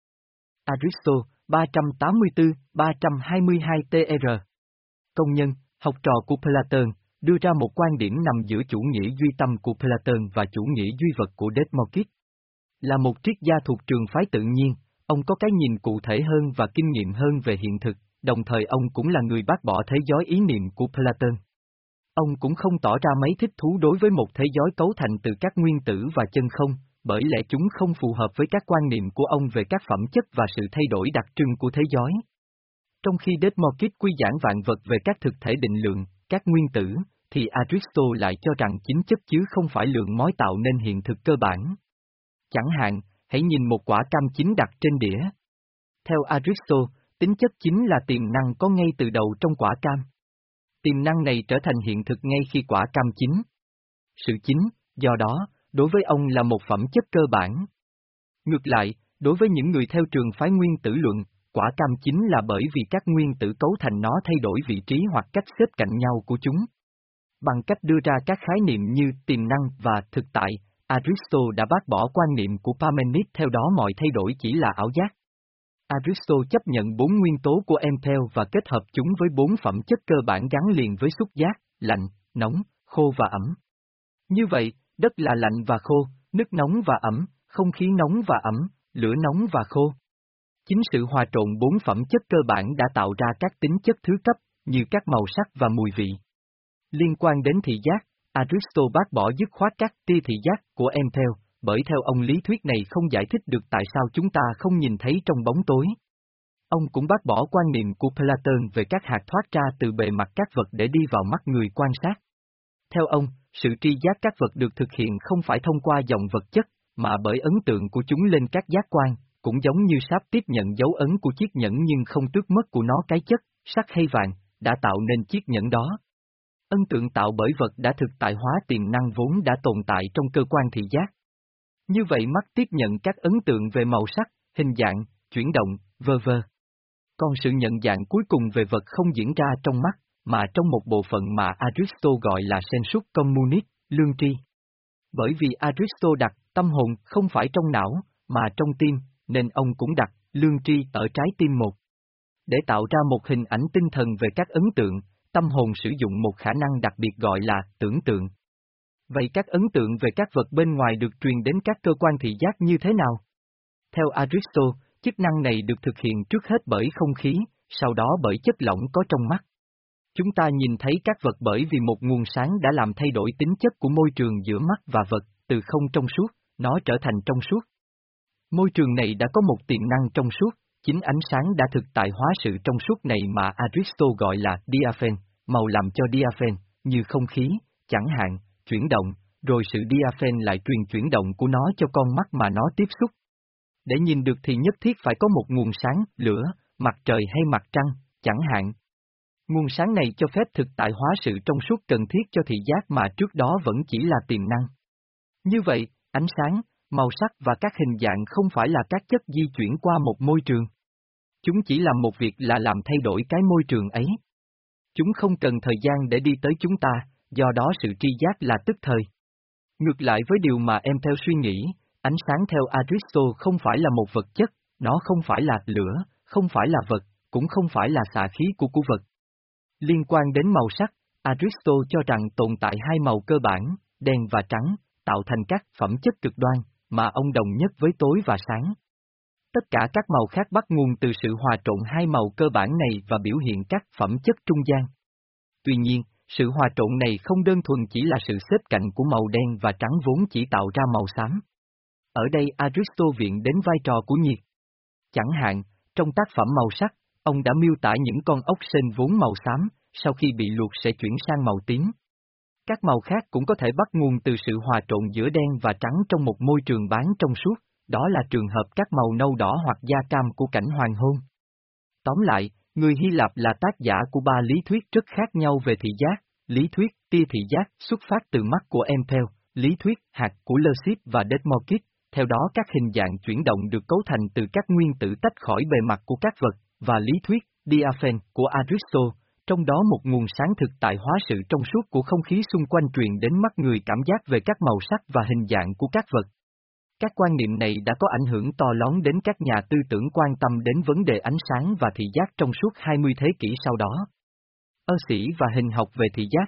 Aristotle, ba trăm tám mươi tư đến ba trăm hai mươi hai T R. Công nhân, học trò của Platon, đưa ra một quan điểm nằm giữa chủ nghĩa duy tâm của Platon và chủ nghĩa duy vật của Desmokis. Là một triết gia thuộc trường phái tự nhiên, ông có cái nhìn cụ thể hơn và kinh nghiệm hơn về hiện thực, đồng thời ông cũng là người bác bỏ thế giới ý niệm của Platon. Ông cũng không tỏ ra mấy thích thú đối với một thế giới cấu thành từ các nguyên tử và chân không, bởi lẽ chúng không phù hợp với các quan niệm của ông về các phẩm chất và sự thay đổi đặc trưng của thế giới. Trong khi Desmokis quy giảng vạn vật về các thực thể định lượng, các nguyên tử, thì Aristotle lại cho rằng chính chất chứ không phải lượng mối tạo nên hiện thực cơ bản. Chẳng hạn, hãy nhìn một quả cam chín đặt trên đĩa. Theo Aristotle, tính chất chính là tiềm năng có ngay từ đầu trong quả cam. Tiềm năng này trở thành hiện thực ngay khi quả cam chín. Sự chín, do đó, đối với ông là một phẩm chất cơ bản. Ngược lại, đối với những người theo trường phái nguyên tử luận, quả cam chín là bởi vì các nguyên tử cấu thành nó thay đổi vị trí hoặc cách xếp cạnh nhau của chúng. Bằng cách đưa ra các khái niệm như tiềm năng và thực tại, Aristotle đã bác bỏ quan niệm của Parmenides theo đó mọi thay đổi chỉ là ảo giác. Aristotle chấp nhận bốn nguyên tố của Empel và kết hợp chúng với bốn phẩm chất cơ bản gắn liền với xúc giác, lạnh, nóng, khô và ẩm. Như vậy, đất là lạnh và khô, nước nóng và ẩm, không khí nóng và ẩm, lửa nóng và khô. Chính sự hòa trộn bốn phẩm chất cơ bản đã tạo ra các tính chất thứ cấp, như các màu sắc và mùi vị. Liên quan đến thị giác, Aristotle bác bỏ dứt khoát các tia thị giác của Empel, bởi theo ông lý thuyết này không giải thích được tại sao chúng ta không nhìn thấy trong bóng tối. Ông cũng bác bỏ quan niệm của Platon về các hạt thoát ra từ bề mặt các vật để đi vào mắt người quan sát. Theo ông, sự tri giác các vật được thực hiện không phải thông qua dòng vật chất, mà bởi ấn tượng của chúng lên các giác quan, cũng giống như sáp tiếp nhận dấu ấn của chiếc nhẫn nhưng không tước mất của nó cái chất, sắt hay vàng, đã tạo nên chiếc nhẫn đó. Ấn tượng tạo bởi vật đã thực tại hóa tiềm năng vốn đã tồn tại trong cơ quan thị giác. Như vậy mắt tiếp nhận các ấn tượng về màu sắc, hình dạng, chuyển động, vơ vơ. Còn sự nhận dạng cuối cùng về vật không diễn ra trong mắt, mà trong một bộ phận mà Aristotle gọi là sensus communis, lương tri. Bởi vì Aristotle đặt tâm hồn không phải trong não, mà trong tim, nên ông cũng đặt lương tri ở trái tim một. Để tạo ra một hình ảnh tinh thần về các ấn tượng, tâm hồn sử dụng một khả năng đặc biệt gọi là tưởng tượng. Vậy các ấn tượng về các vật bên ngoài được truyền đến các cơ quan thị giác như thế nào? Theo Aristotle, chức năng này được thực hiện trước hết bởi không khí, sau đó bởi chất lỏng có trong mắt. Chúng ta nhìn thấy các vật bởi vì một nguồn sáng đã làm thay đổi tính chất của môi trường giữa mắt và vật, từ không trong suốt, nó trở thành trong suốt. Môi trường này đã có một tiềm năng trong suốt, chính ánh sáng đã thực tại hóa sự trong suốt này mà Aristotle gọi là diaphen, màu làm cho diaphen, như không khí, chẳng hạn, chuyển động, rồi sự diaphen lại truyền chuyển động của nó cho con mắt mà nó tiếp xúc. Để nhìn được thì nhất thiết phải có một nguồn sáng, lửa, mặt trời hay mặt trăng, chẳng hạn. Nguồn sáng này cho phép thực tại hóa sự trong suốt cần thiết cho thị giác mà trước đó vẫn chỉ là tiềm năng. Như vậy, ánh sáng, màu sắc và các hình dạng không phải là các chất di chuyển qua một môi trường. Chúng chỉ làm một việc là làm thay đổi cái môi trường ấy. Chúng không cần thời gian để đi tới chúng ta, do đó sự tri giác là tức thời. Ngược lại với điều mà em theo suy nghĩ, ánh sáng theo Aristotle không phải là một vật chất, nó không phải là lửa, không phải là vật, cũng không phải là xạ khí của của vật. Liên quan đến màu sắc, Aristotle cho rằng tồn tại hai màu cơ bản, đen và trắng, tạo thành các phẩm chất cực đoan, mà ông đồng nhất với tối và sáng. Tất cả các màu khác bắt nguồn từ sự hòa trộn hai màu cơ bản này và biểu hiện các phẩm chất trung gian. Tuy nhiên, sự hòa trộn này không đơn thuần chỉ là sự xếp cạnh của màu đen và trắng vốn chỉ tạo ra màu xám. Ở đây Aristotle viện đến vai trò của nhiệt. Chẳng hạn, trong tác phẩm màu sắc, ông đã miêu tả những con ốc sên vốn màu xám, sau khi bị luộc sẽ chuyển sang màu tím. Các màu khác cũng có thể bắt nguồn từ sự hòa trộn giữa đen và trắng trong một môi trường bán trong suốt, đó là trường hợp các màu nâu đỏ hoặc da cam của cảnh hoàng hôn. Tóm lại, người Hy Lạp là tác giả của ba lý thuyết rất khác nhau về thị giác, lý thuyết tia thị giác xuất phát từ mắt của Empel, lý thuyết hạt của Leucipp và Desmorkis, theo đó các hình dạng chuyển động được cấu thành từ các nguyên tử tách khỏi bề mặt của các vật, và lý thuyết Diaphen của Aristotle, trong đó một nguồn sáng thực tại hóa sự trong suốt của không khí xung quanh truyền đến mắt người cảm giác về các màu sắc và hình dạng của các vật. Các quan niệm này đã có ảnh hưởng to lớn đến các nhà tư tưởng quan tâm đến vấn đề ánh sáng và thị giác trong suốt hai mươi thế kỷ sau đó. Ơ sĩ và hình học về thị giác.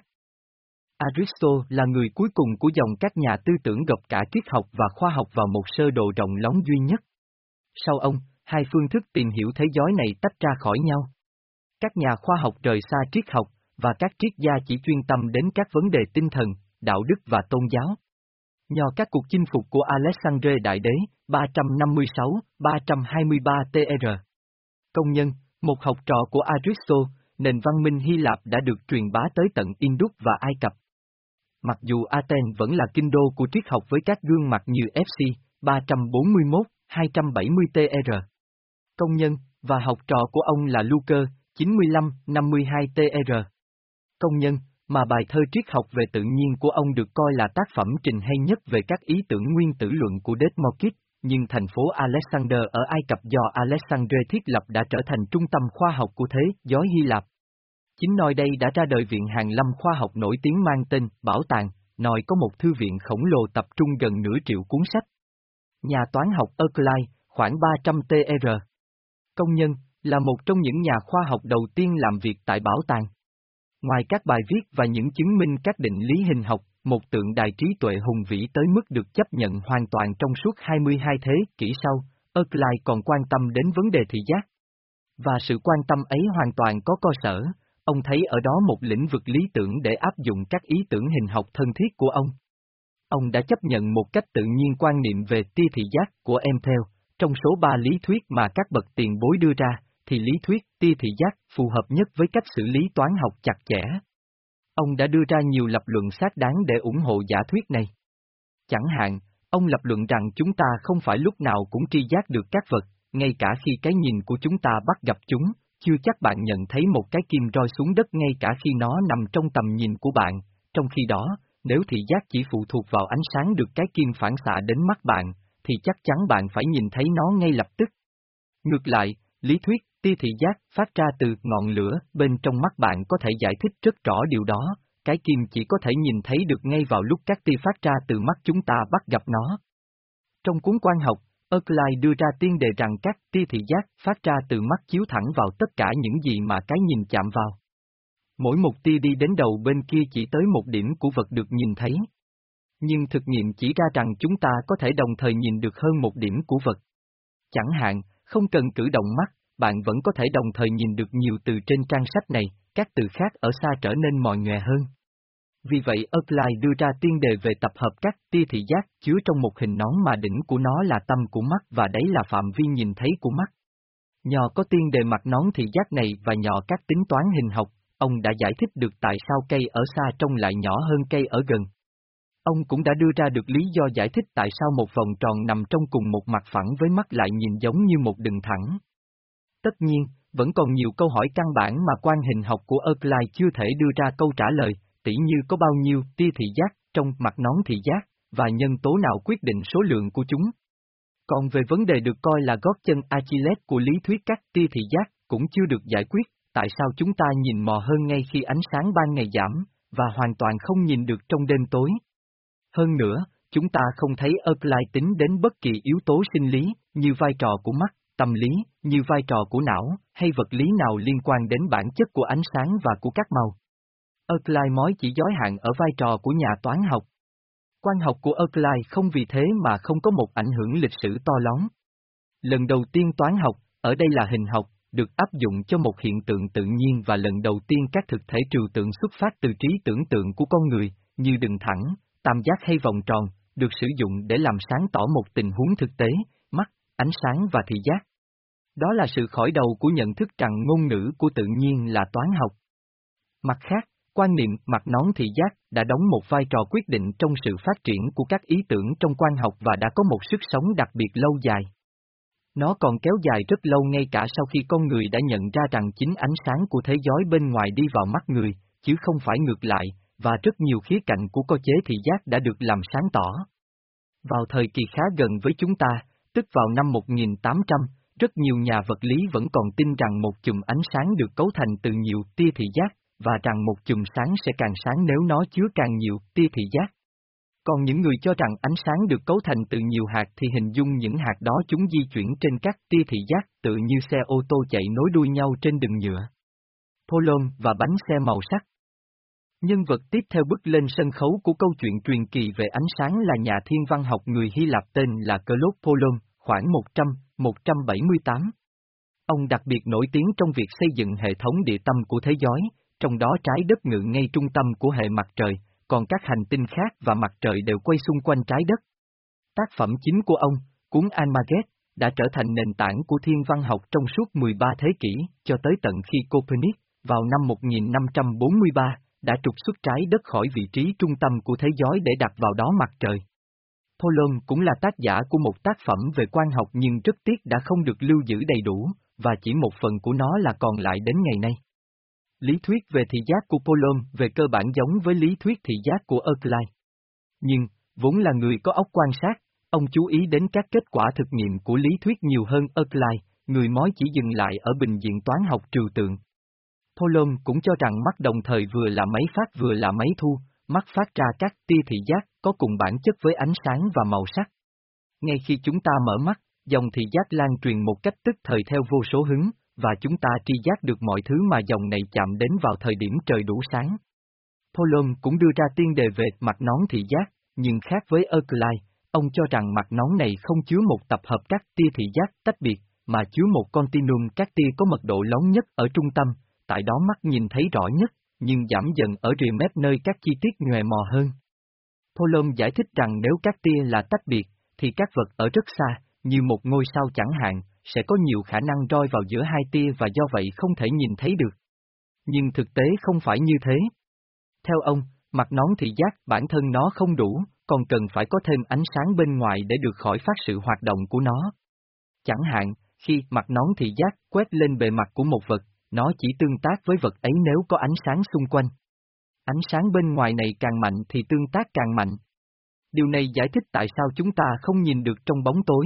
Aristotle là người cuối cùng của dòng các nhà tư tưởng gộp cả triết học và khoa học vào một sơ đồ rộng lớn duy nhất. Sau ông, hai phương thức tìm hiểu thế giới này tách ra khỏi nhau. Các nhà khoa học rời xa triết học, và các triết gia chỉ chuyên tâm đến các vấn đề tinh thần, đạo đức và tôn giáo. Nhờ các cuộc chinh phục của Alexandre Đại Đế, ba trăm năm mươi sáu đến ba trăm hai mươi ba T R. Công nhân, một học trò của Aristotle, nền văn minh Hy Lạp đã được truyền bá tới tận Indus và Ai Cập. Mặc dù Athens vẫn là kinh đô của triết học với các gương mặt như F C, ba trăm bốn mươi mốt đến hai trăm bảy mươi T R. Công nhân, và học trò của ông là Lucer, chín mươi lăm đến năm mươi hai T R. Công nhân, mà bài thơ triết học về tự nhiên của ông được coi là tác phẩm trình hay nhất về các ý tưởng nguyên tử luận của Desmorkis, nhưng thành phố Alexander ở Ai Cập do Alexandre thiết lập đã trở thành trung tâm khoa học của thế giới Hy Lạp. Chính nơi đây đã ra đời Viện Hàn Lâm khoa học nổi tiếng mang tên Bảo tàng, nơi có một thư viện khổng lồ tập trung gần nửa triệu cuốn sách. Nhà toán học Euclid, khoảng ba trăm T R. Công nhân, là một trong những nhà khoa học đầu tiên làm việc tại bảo tàng. Ngoài các bài viết và những chứng minh các định lý hình học, một tượng đài trí tuệ hùng vĩ tới mức được chấp nhận hoàn toàn trong suốt hai mươi hai thế kỷ sau, Euclid còn quan tâm đến vấn đề thị giác. Và sự quan tâm ấy hoàn toàn có cơ sở, ông thấy ở đó một lĩnh vực lý tưởng để áp dụng các ý tưởng hình học thân thiết của ông. Ông đã chấp nhận một cách tự nhiên quan niệm về tia thị giác của Empel, trong số ba lý thuyết mà các bậc tiền bối đưa ra, thì lý thuyết tia thị giác phù hợp nhất với cách xử lý toán học chặt chẽ. Ông đã đưa ra nhiều lập luận xác đáng để ủng hộ giả thuyết này. Chẳng hạn, ông lập luận rằng chúng ta không phải lúc nào cũng tri giác được các vật, ngay cả khi cái nhìn của chúng ta bắt gặp chúng, chưa chắc bạn nhận thấy một cái kim rơi xuống đất ngay cả khi nó nằm trong tầm nhìn của bạn, trong khi đó, nếu thị giác chỉ phụ thuộc vào ánh sáng được cái kim phản xạ đến mắt bạn, thì chắc chắn bạn phải nhìn thấy nó ngay lập tức. Ngược lại, lý thuyết tia thị giác phát ra từ ngọn lửa bên trong mắt bạn có thể giải thích rất rõ điều đó, cái kim chỉ có thể nhìn thấy được ngay vào lúc các tia phát ra từ mắt chúng ta bắt gặp nó. Trong cuốn Quan học, Euclid đưa ra tiên đề rằng các tia thị giác phát ra từ mắt chiếu thẳng vào tất cả những gì mà cái nhìn chạm vào. Mỗi một tia đi đến đầu bên kia chỉ tới một điểm của vật được nhìn thấy. Nhưng thực nghiệm chỉ ra rằng chúng ta có thể đồng thời nhìn được hơn một điểm của vật. Chẳng hạn, không cần cử động mắt, bạn vẫn có thể đồng thời nhìn được nhiều từ trên trang sách này, các từ khác ở xa trở nên mòi nhòe hơn. Vì vậy Euclid đưa ra tiên đề về tập hợp các tia thị giác chứa trong một hình nón mà đỉnh của nó là tâm của mắt và đấy là phạm vi nhìn thấy của mắt. Nhờ có tiên đề mặt nón thị giác này và nhờ các tính toán hình học, ông đã giải thích được tại sao cây ở xa trông lại nhỏ hơn cây ở gần. Ông cũng đã đưa ra được lý do giải thích tại sao một vòng tròn nằm trong cùng một mặt phẳng với mắt lại nhìn giống như một đường thẳng. Tất nhiên, vẫn còn nhiều câu hỏi căn bản mà quan hình học của Euclid chưa thể đưa ra câu trả lời, tỉ như có bao nhiêu tia thị giác trong mặt nón thị giác, và nhân tố nào quyết định số lượng của chúng. Còn về vấn đề được coi là gót chân Achilles của lý thuyết các tia thị giác cũng chưa được giải quyết, tại sao chúng ta nhìn mò hơn ngay khi ánh sáng ban ngày giảm, và hoàn toàn không nhìn được trong đêm tối. Hơn nữa, chúng ta không thấy Euclid tính đến bất kỳ yếu tố sinh lý, như vai trò của mắt, tâm lý, như vai trò của não, hay vật lý nào liên quan đến bản chất của ánh sáng và của các màu. Euclid mới chỉ giới hạn ở vai trò của nhà toán học. Quan học của Euclid không vì thế mà không có một ảnh hưởng lịch sử to lớn. Lần đầu tiên toán học, ở đây là hình học, được áp dụng cho một hiện tượng tự nhiên và lần đầu tiên các thực thể trừu tượng xuất phát từ trí tưởng tượng của con người, như đường thẳng, tam giác hay vòng tròn, được sử dụng để làm sáng tỏ một tình huống thực tế, mắt, ánh sáng và thị giác. Đó là sự khởi đầu của nhận thức rằng ngôn ngữ của tự nhiên là toán học. Mặt khác, quan niệm mặt nón thị giác đã đóng một vai trò quyết định trong sự phát triển của các ý tưởng trong quan học và đã có một sức sống đặc biệt lâu dài. Nó còn kéo dài rất lâu ngay cả sau khi con người đã nhận ra rằng chính ánh sáng của thế giới bên ngoài đi vào mắt người, chứ không phải ngược lại, và rất nhiều khía cạnh của cơ chế thị giác đã được làm sáng tỏ. Vào thời kỳ khá gần với chúng ta, tức vào năm một nghìn tám trăm, rất nhiều nhà vật lý vẫn còn tin rằng một chùm ánh sáng được cấu thành từ nhiều tia thị giác, và rằng một chùm sáng sẽ càng sáng nếu nó chứa càng nhiều tia thị giác. Còn những người cho rằng ánh sáng được cấu thành từ nhiều hạt thì hình dung những hạt đó chúng di chuyển trên các tia thị giác tự như xe ô tô chạy nối đuôi nhau trên đường nhựa. Polon và bánh xe màu sắc. Nhân vật tiếp theo bước lên sân khấu của câu chuyện truyền kỳ về ánh sáng là nhà thiên văn học người Hy Lạp tên là Claude Polon, khoảng một trăm đến một trăm bảy mươi tám. Ông đặc biệt nổi tiếng trong việc xây dựng hệ thống địa tâm của thế giới, trong đó trái đất ngự ngay trung tâm của hệ mặt trời, còn các hành tinh khác và mặt trời đều quay xung quanh trái đất. Tác phẩm chính của ông, cuốn Almagest, đã trở thành nền tảng của thiên văn học trong suốt mười ba thế kỷ, cho tới tận khi Copernic, vào năm một nghìn năm trăm bốn mươi ba, đã trục xuất trái đất khỏi vị trí trung tâm của thế giới để đặt vào đó mặt trời. Polon cũng là tác giả của một tác phẩm về quang học nhưng rất tiếc đã không được lưu giữ đầy đủ, và chỉ một phần của nó là còn lại đến ngày nay. Lý thuyết về thị giác của Polon về cơ bản giống với lý thuyết thị giác của Euclid. Nhưng, vốn là người có óc quan sát, ông chú ý đến các kết quả thực nghiệm của lý thuyết nhiều hơn Euclid, người mới chỉ dừng lại ở bình diện toán học trừu tượng. Polon cũng cho rằng mắt đồng thời vừa là máy phát vừa là máy thu, mắt phát ra các tia thị giác có cùng bản chất với ánh sáng và màu sắc. Ngay khi chúng ta mở mắt, dòng thị giác lan truyền một cách tức thời theo vô số hướng, và chúng ta tri giác được mọi thứ mà dòng này chạm đến vào thời điểm trời đủ sáng. Polon cũng đưa ra tiên đề về mặt nón thị giác, nhưng khác với Euclid, ông cho rằng mặt nón này không chứa một tập hợp các tia thị giác tách biệt, mà chứa một continuum các tia có mật độ lớn nhất ở trung tâm, tại đó mắt nhìn thấy rõ nhất, nhưng giảm dần ở rìa mép nơi các chi tiết nhòe mò hơn. Polon giải thích rằng nếu các tia là tách biệt, thì các vật ở rất xa, như một ngôi sao chẳng hạn, sẽ có nhiều khả năng rơi vào giữa hai tia và do vậy không thể nhìn thấy được. Nhưng thực tế không phải như thế. Theo ông, mặt nón thị giác bản thân nó không đủ, còn cần phải có thêm ánh sáng bên ngoài để được khỏi phát sự hoạt động của nó. Chẳng hạn, khi mặt nón thị giác quét lên bề mặt của một vật, nó chỉ tương tác với vật ấy nếu có ánh sáng xung quanh. Ánh sáng bên ngoài này càng mạnh thì tương tác càng mạnh. Điều này giải thích tại sao chúng ta không nhìn được trong bóng tối.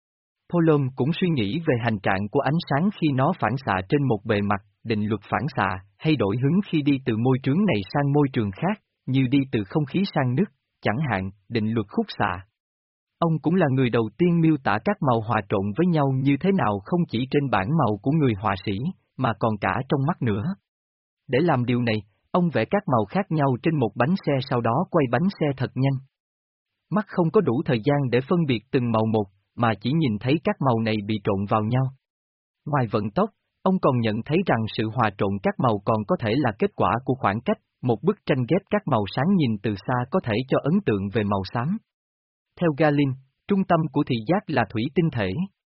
Polon cũng suy nghĩ về hành trạng của ánh sáng khi nó phản xạ trên một bề mặt, định luật phản xạ, hay đổi hướng khi đi từ môi trường này sang môi trường khác, như đi từ không khí sang nước, chẳng hạn, định luật khúc xạ. Ông cũng là người đầu tiên miêu tả các màu hòa trộn với nhau như thế nào không chỉ trên bảng màu của người họa sĩ, mà còn cả trong mắt nữa. Để làm điều này, ông vẽ các màu khác nhau trên một bánh xe sau đó quay bánh xe thật nhanh. Mắt không có đủ thời gian để phân biệt từng màu một, mà chỉ nhìn thấy các màu này bị trộn vào nhau. Ngoài vận tốc, ông còn nhận thấy rằng sự hòa trộn các màu còn có thể là kết quả của khoảng cách, một bức tranh ghép các màu sáng nhìn từ xa có thể cho ấn tượng về màu xám. Theo Galen, trung tâm của thị giác là thủy tinh thể.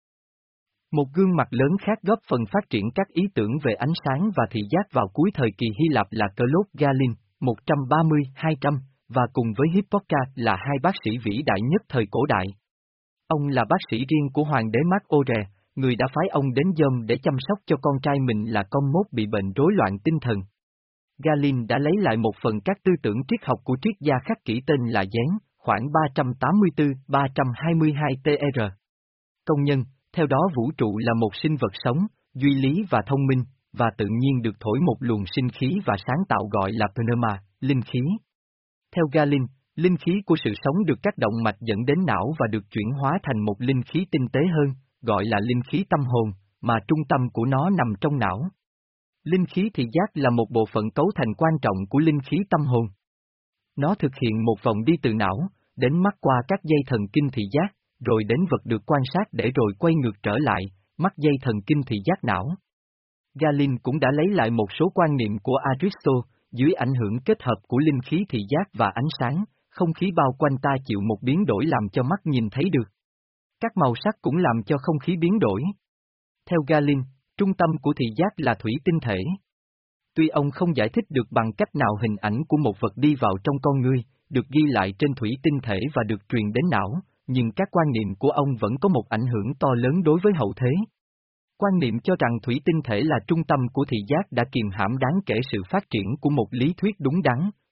Một gương mặt lớn khác góp phần phát triển các ý tưởng về ánh sáng và thị giác vào cuối thời kỳ Hy Lạp là Claude Galen, một trăm ba mươi đến hai trăm, và cùng với Hippocrates là hai bác sĩ vĩ đại nhất thời cổ đại. Ông là bác sĩ riêng của hoàng đế Mark Aurèle, người đã phái ông đến Rome để chăm sóc cho con trai mình là con mốt bị bệnh rối loạn tinh thần. Galen đã lấy lại một phần các tư tưởng triết học của triết gia khắc kỷ tên là Gián, khoảng ba trăm tám mươi tư đến ba trăm hai mươi hai T R. Công nhân, theo đó vũ trụ là một sinh vật sống, duy lý và thông minh, và tự nhiên được thổi một luồng sinh khí và sáng tạo gọi là pneuma, linh khí. Theo Galen, linh khí của sự sống được các động mạch dẫn đến não và được chuyển hóa thành một linh khí tinh tế hơn, gọi là linh khí tâm hồn, mà trung tâm của nó nằm trong não. Linh khí thị giác là một bộ phận cấu thành quan trọng của linh khí tâm hồn. Nó thực hiện một vòng đi từ não, đến mắt qua các dây thần kinh thị giác, rồi đến vật được quan sát để rồi quay ngược trở lại, mắt dây thần kinh thị giác não. Galen cũng đã lấy lại một số quan niệm của Aristotle, dưới ảnh hưởng kết hợp của linh khí thị giác và ánh sáng, không khí bao quanh ta chịu một biến đổi làm cho mắt nhìn thấy được. Các màu sắc cũng làm cho không khí biến đổi. Theo Galen, trung tâm của thị giác là thủy tinh thể. Tuy ông không giải thích được bằng cách nào hình ảnh của một vật đi vào trong con người, được ghi lại trên thủy tinh thể và được truyền đến não, nhưng các quan niệm của ông vẫn có một ảnh hưởng to lớn đối với hậu thế. Quan niệm cho rằng thủy tinh thể là trung tâm của thị giác đã kiềm hãm đáng kể sự phát triển của một lý thuyết đúng đắn,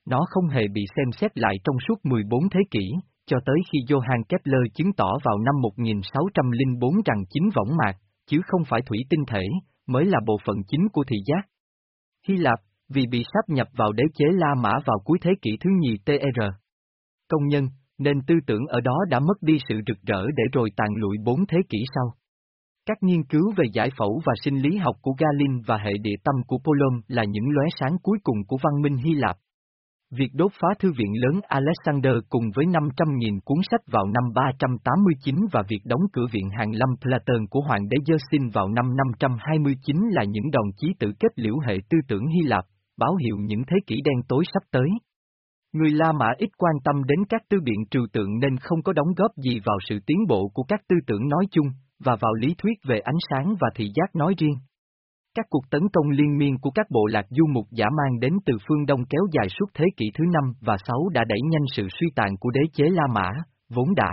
nó không hề bị xem xét lại trong suốt mười bốn thế kỷ, cho tới khi Johann Kepler chứng tỏ vào năm một nghìn sáu trăm lẻ bốn rằng chính võng mạc, chứ không phải thủy tinh thể, mới là bộ phận chính của thị giác. Hy Lạp, vì bị sáp nhập vào đế chế La Mã vào cuối thế kỷ thứ nhì tê rờ. Công nhân, nên tư tưởng ở đó đã mất đi sự rực rỡ để rồi tàn lụi bốn thế kỷ sau. Các nghiên cứu về giải phẫu và sinh lý học của Galen và hệ địa tâm của Polon là những lóe sáng cuối cùng của văn minh Hy Lạp. Việc đốt phá thư viện lớn Alexander cùng với năm trăm nghìn cuốn sách vào năm ba trăm tám mươi chín và việc đóng cửa viện hàn lâm Platon của hoàng đế Giêsin vào năm năm trăm hai mươi chín là những đòn chí tử kết liễu hệ tư tưởng Hy Lạp, báo hiệu những thế kỷ đen tối sắp tới. Người La Mã ít quan tâm đến các tư biện trừu tượng nên không có đóng góp gì vào sự tiến bộ của các tư tưởng nói chung, và vào lý thuyết về ánh sáng và thị giác nói riêng. Các cuộc tấn công liên miên của các bộ lạc du mục dã man đến từ phương Đông kéo dài suốt thế kỷ thứ năm và sáu đã đẩy nhanh sự suy tàn của đế chế La Mã, vốn đã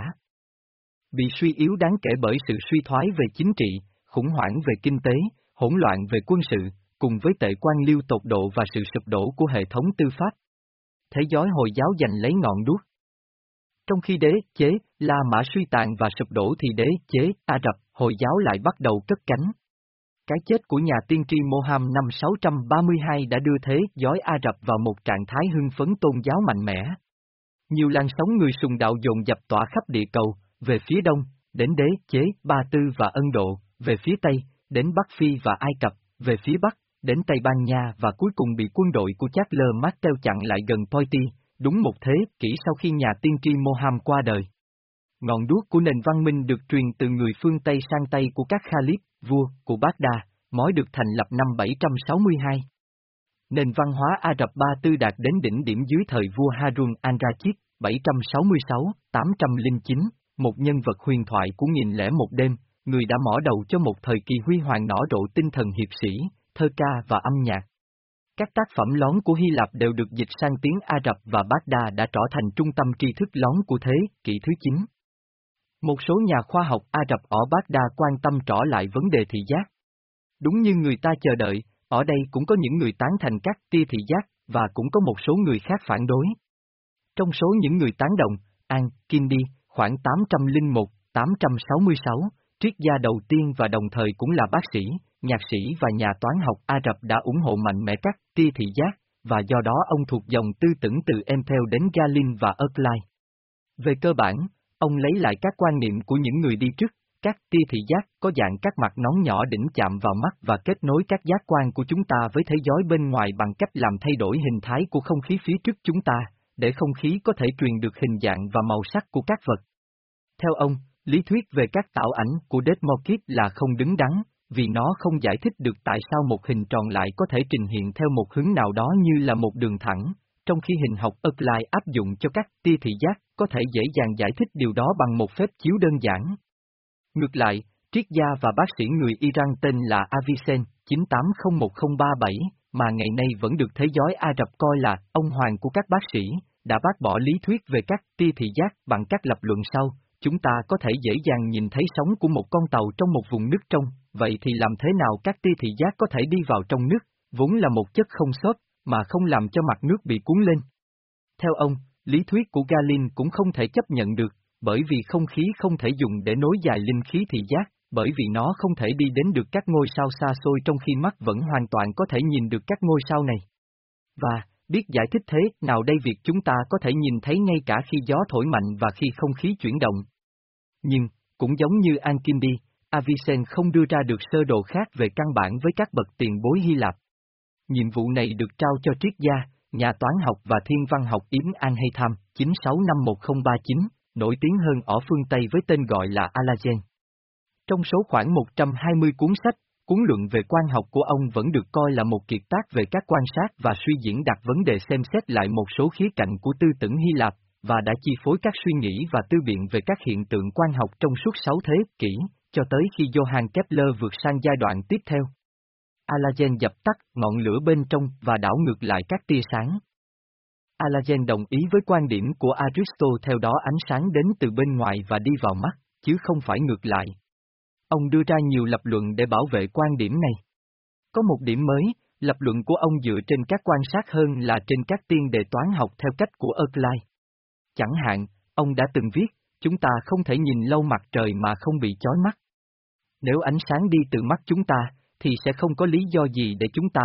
bị suy yếu đáng kể bởi sự suy thoái về chính trị, khủng hoảng về kinh tế, hỗn loạn về quân sự, cùng với tệ quan liêu tột độ và sự sụp đổ của hệ thống tư pháp. Thế giới Hồi giáo giành lấy ngọn đuốc. Trong khi đế chế La Mã suy tàn và sụp đổ thì đế chế Ả Rập, Hồi giáo lại bắt đầu cất cánh. Cái chết của nhà tiên tri Moham năm sáu trăm ba mươi hai đã đưa thế giới Ả Rập vào một trạng thái hưng phấn tôn giáo mạnh mẽ. Nhiều làn sóng người sùng đạo dồn dập tỏa khắp địa cầu, về phía đông, đến đế chế Ba Tư và Ấn Độ, về phía tây, đến Bắc Phi và Ai Cập, về phía bắc, đến Tây Ban Nha và cuối cùng bị quân đội của Charles Martel chặn lại gần Poitiers, đúng một thế kỷ sau khi nhà tiên tri Moham qua đời. Ngọn đuốc của nền văn minh được truyền từ người phương Tây sang Tây của các Khalif, vua của Baghdad, mới được thành lập năm bảy trăm sáu mươi hai. Nền văn hóa Ả Rập Ba Tư đạt đến đỉnh điểm dưới thời vua Harun al-Rashid, bảy trăm sáu mươi sáu đến tám trăm lẻ chín, một nhân vật huyền thoại của nghìn lẻ một đêm, người đã mở đầu cho một thời kỳ huy hoàng nở rộ tinh thần hiệp sĩ, thơ ca và âm nhạc. Các tác phẩm lón của Hy Lạp đều được dịch sang tiếng Ả Rập và Baghdad đã trở thành trung tâm tri thức lón của thế kỷ thứ chín. Một số nhà khoa học Ả Rập ở Baghdad quan tâm trở lại vấn đề thị giác. Đúng như người ta chờ đợi, ở đây cũng có những người tán thành các tia thị giác, và cũng có một số người khác phản đối. Trong số những người tán đồng, Al-Kindi, khoảng tám trăm lẻ một đến tám trăm sáu mươi sáu, triết gia đầu tiên và đồng thời cũng là bác sĩ, nhạc sĩ và nhà toán học Ả Rập đã ủng hộ mạnh mẽ các tia thị giác, và do đó ông thuộc dòng tư tưởng từ Empel đến Galin và Euclid. Về cơ bản, ông lấy lại các quan niệm của những người đi trước. Các tia thị giác có dạng các mặt nón nhỏ đỉnh chạm vào mắt và kết nối các giác quan của chúng ta với thế giới bên ngoài bằng cách làm thay đổi hình thái của không khí phía trước chúng ta, để không khí có thể truyền được hình dạng và màu sắc của các vật. Theo ông, lý thuyết về các tạo ảnh của Desmorkis là không đứng đắn, vì nó không giải thích được tại sao một hình tròn lại có thể trình hiện theo một hướng nào đó như là một đường thẳng, trong khi hình học Euclid áp dụng cho các tia thị giác có thể dễ dàng giải thích điều đó bằng một phép chiếu đơn giản. Ngược lại, triết gia và bác sĩ người Iran tên là Avicen, chín tám không một không ba bảy, mà ngày nay vẫn được thế giới Ả Rập coi là ông hoàng của các bác sĩ, đã bác bỏ lý thuyết về các tia thị giác bằng các lập luận sau. Chúng ta có thể dễ dàng nhìn thấy sóng của một con tàu trong một vùng nước trong, vậy thì làm thế nào các tia thị giác có thể đi vào trong nước, vốn là một chất không xốp, mà không làm cho mặt nước bị cuốn lên? Theo ông, lý thuyết của Galin cũng không thể chấp nhận được, bởi vì không khí không thể dùng để nối dài linh khí thị giác, bởi vì nó không thể đi đến được các ngôi sao xa xôi trong khi mắt vẫn hoàn toàn có thể nhìn được các ngôi sao này. Và, biết giải thích thế nào đây việc chúng ta có thể nhìn thấy ngay cả khi gió thổi mạnh và khi không khí chuyển động. Nhưng, cũng giống như Al-Kindi, Avicen không đưa ra được sơ đồ khác về căn bản với các bậc tiền bối Hy Lạp. Nhiệm vụ này được trao cho triết gia, nhà toán học và thiên văn học Ibn al-Haytham, chín sáu năm một không ba chín, nổi tiếng hơn ở phương Tây với tên gọi là Alagen. Trong số khoảng một trăm hai mươi cuốn sách, cuốn luận về quan học của ông vẫn được coi là một kiệt tác về các quan sát và suy diễn đặt vấn đề xem xét lại một số khía cạnh của tư tưởng Hy Lạp, và đã chi phối các suy nghĩ và tư biện về các hiện tượng quan học trong suốt sáu thế kỷ, cho tới khi Johann Kepler vượt sang giai đoạn tiếp theo. Alagen dập tắt ngọn lửa bên trong và đảo ngược lại các tia sáng. Alagen đồng ý với quan điểm của Aristotle, theo đó ánh sáng đến từ bên ngoài và đi vào mắt, chứ không phải ngược lại. Ông đưa ra nhiều lập luận để bảo vệ quan điểm này. Có một điểm mới, Lập luận của ông dựa trên các quan sát hơn là trên các tiên đề toán học theo cách của Euclid. Chẳng hạn, ông đã từng viết, chúng ta không thể nhìn lâu mặt trời mà không bị chói mắt. Nếu ánh sáng đi từ mắt chúng ta, thì sẽ không có lý do gì để chúng ta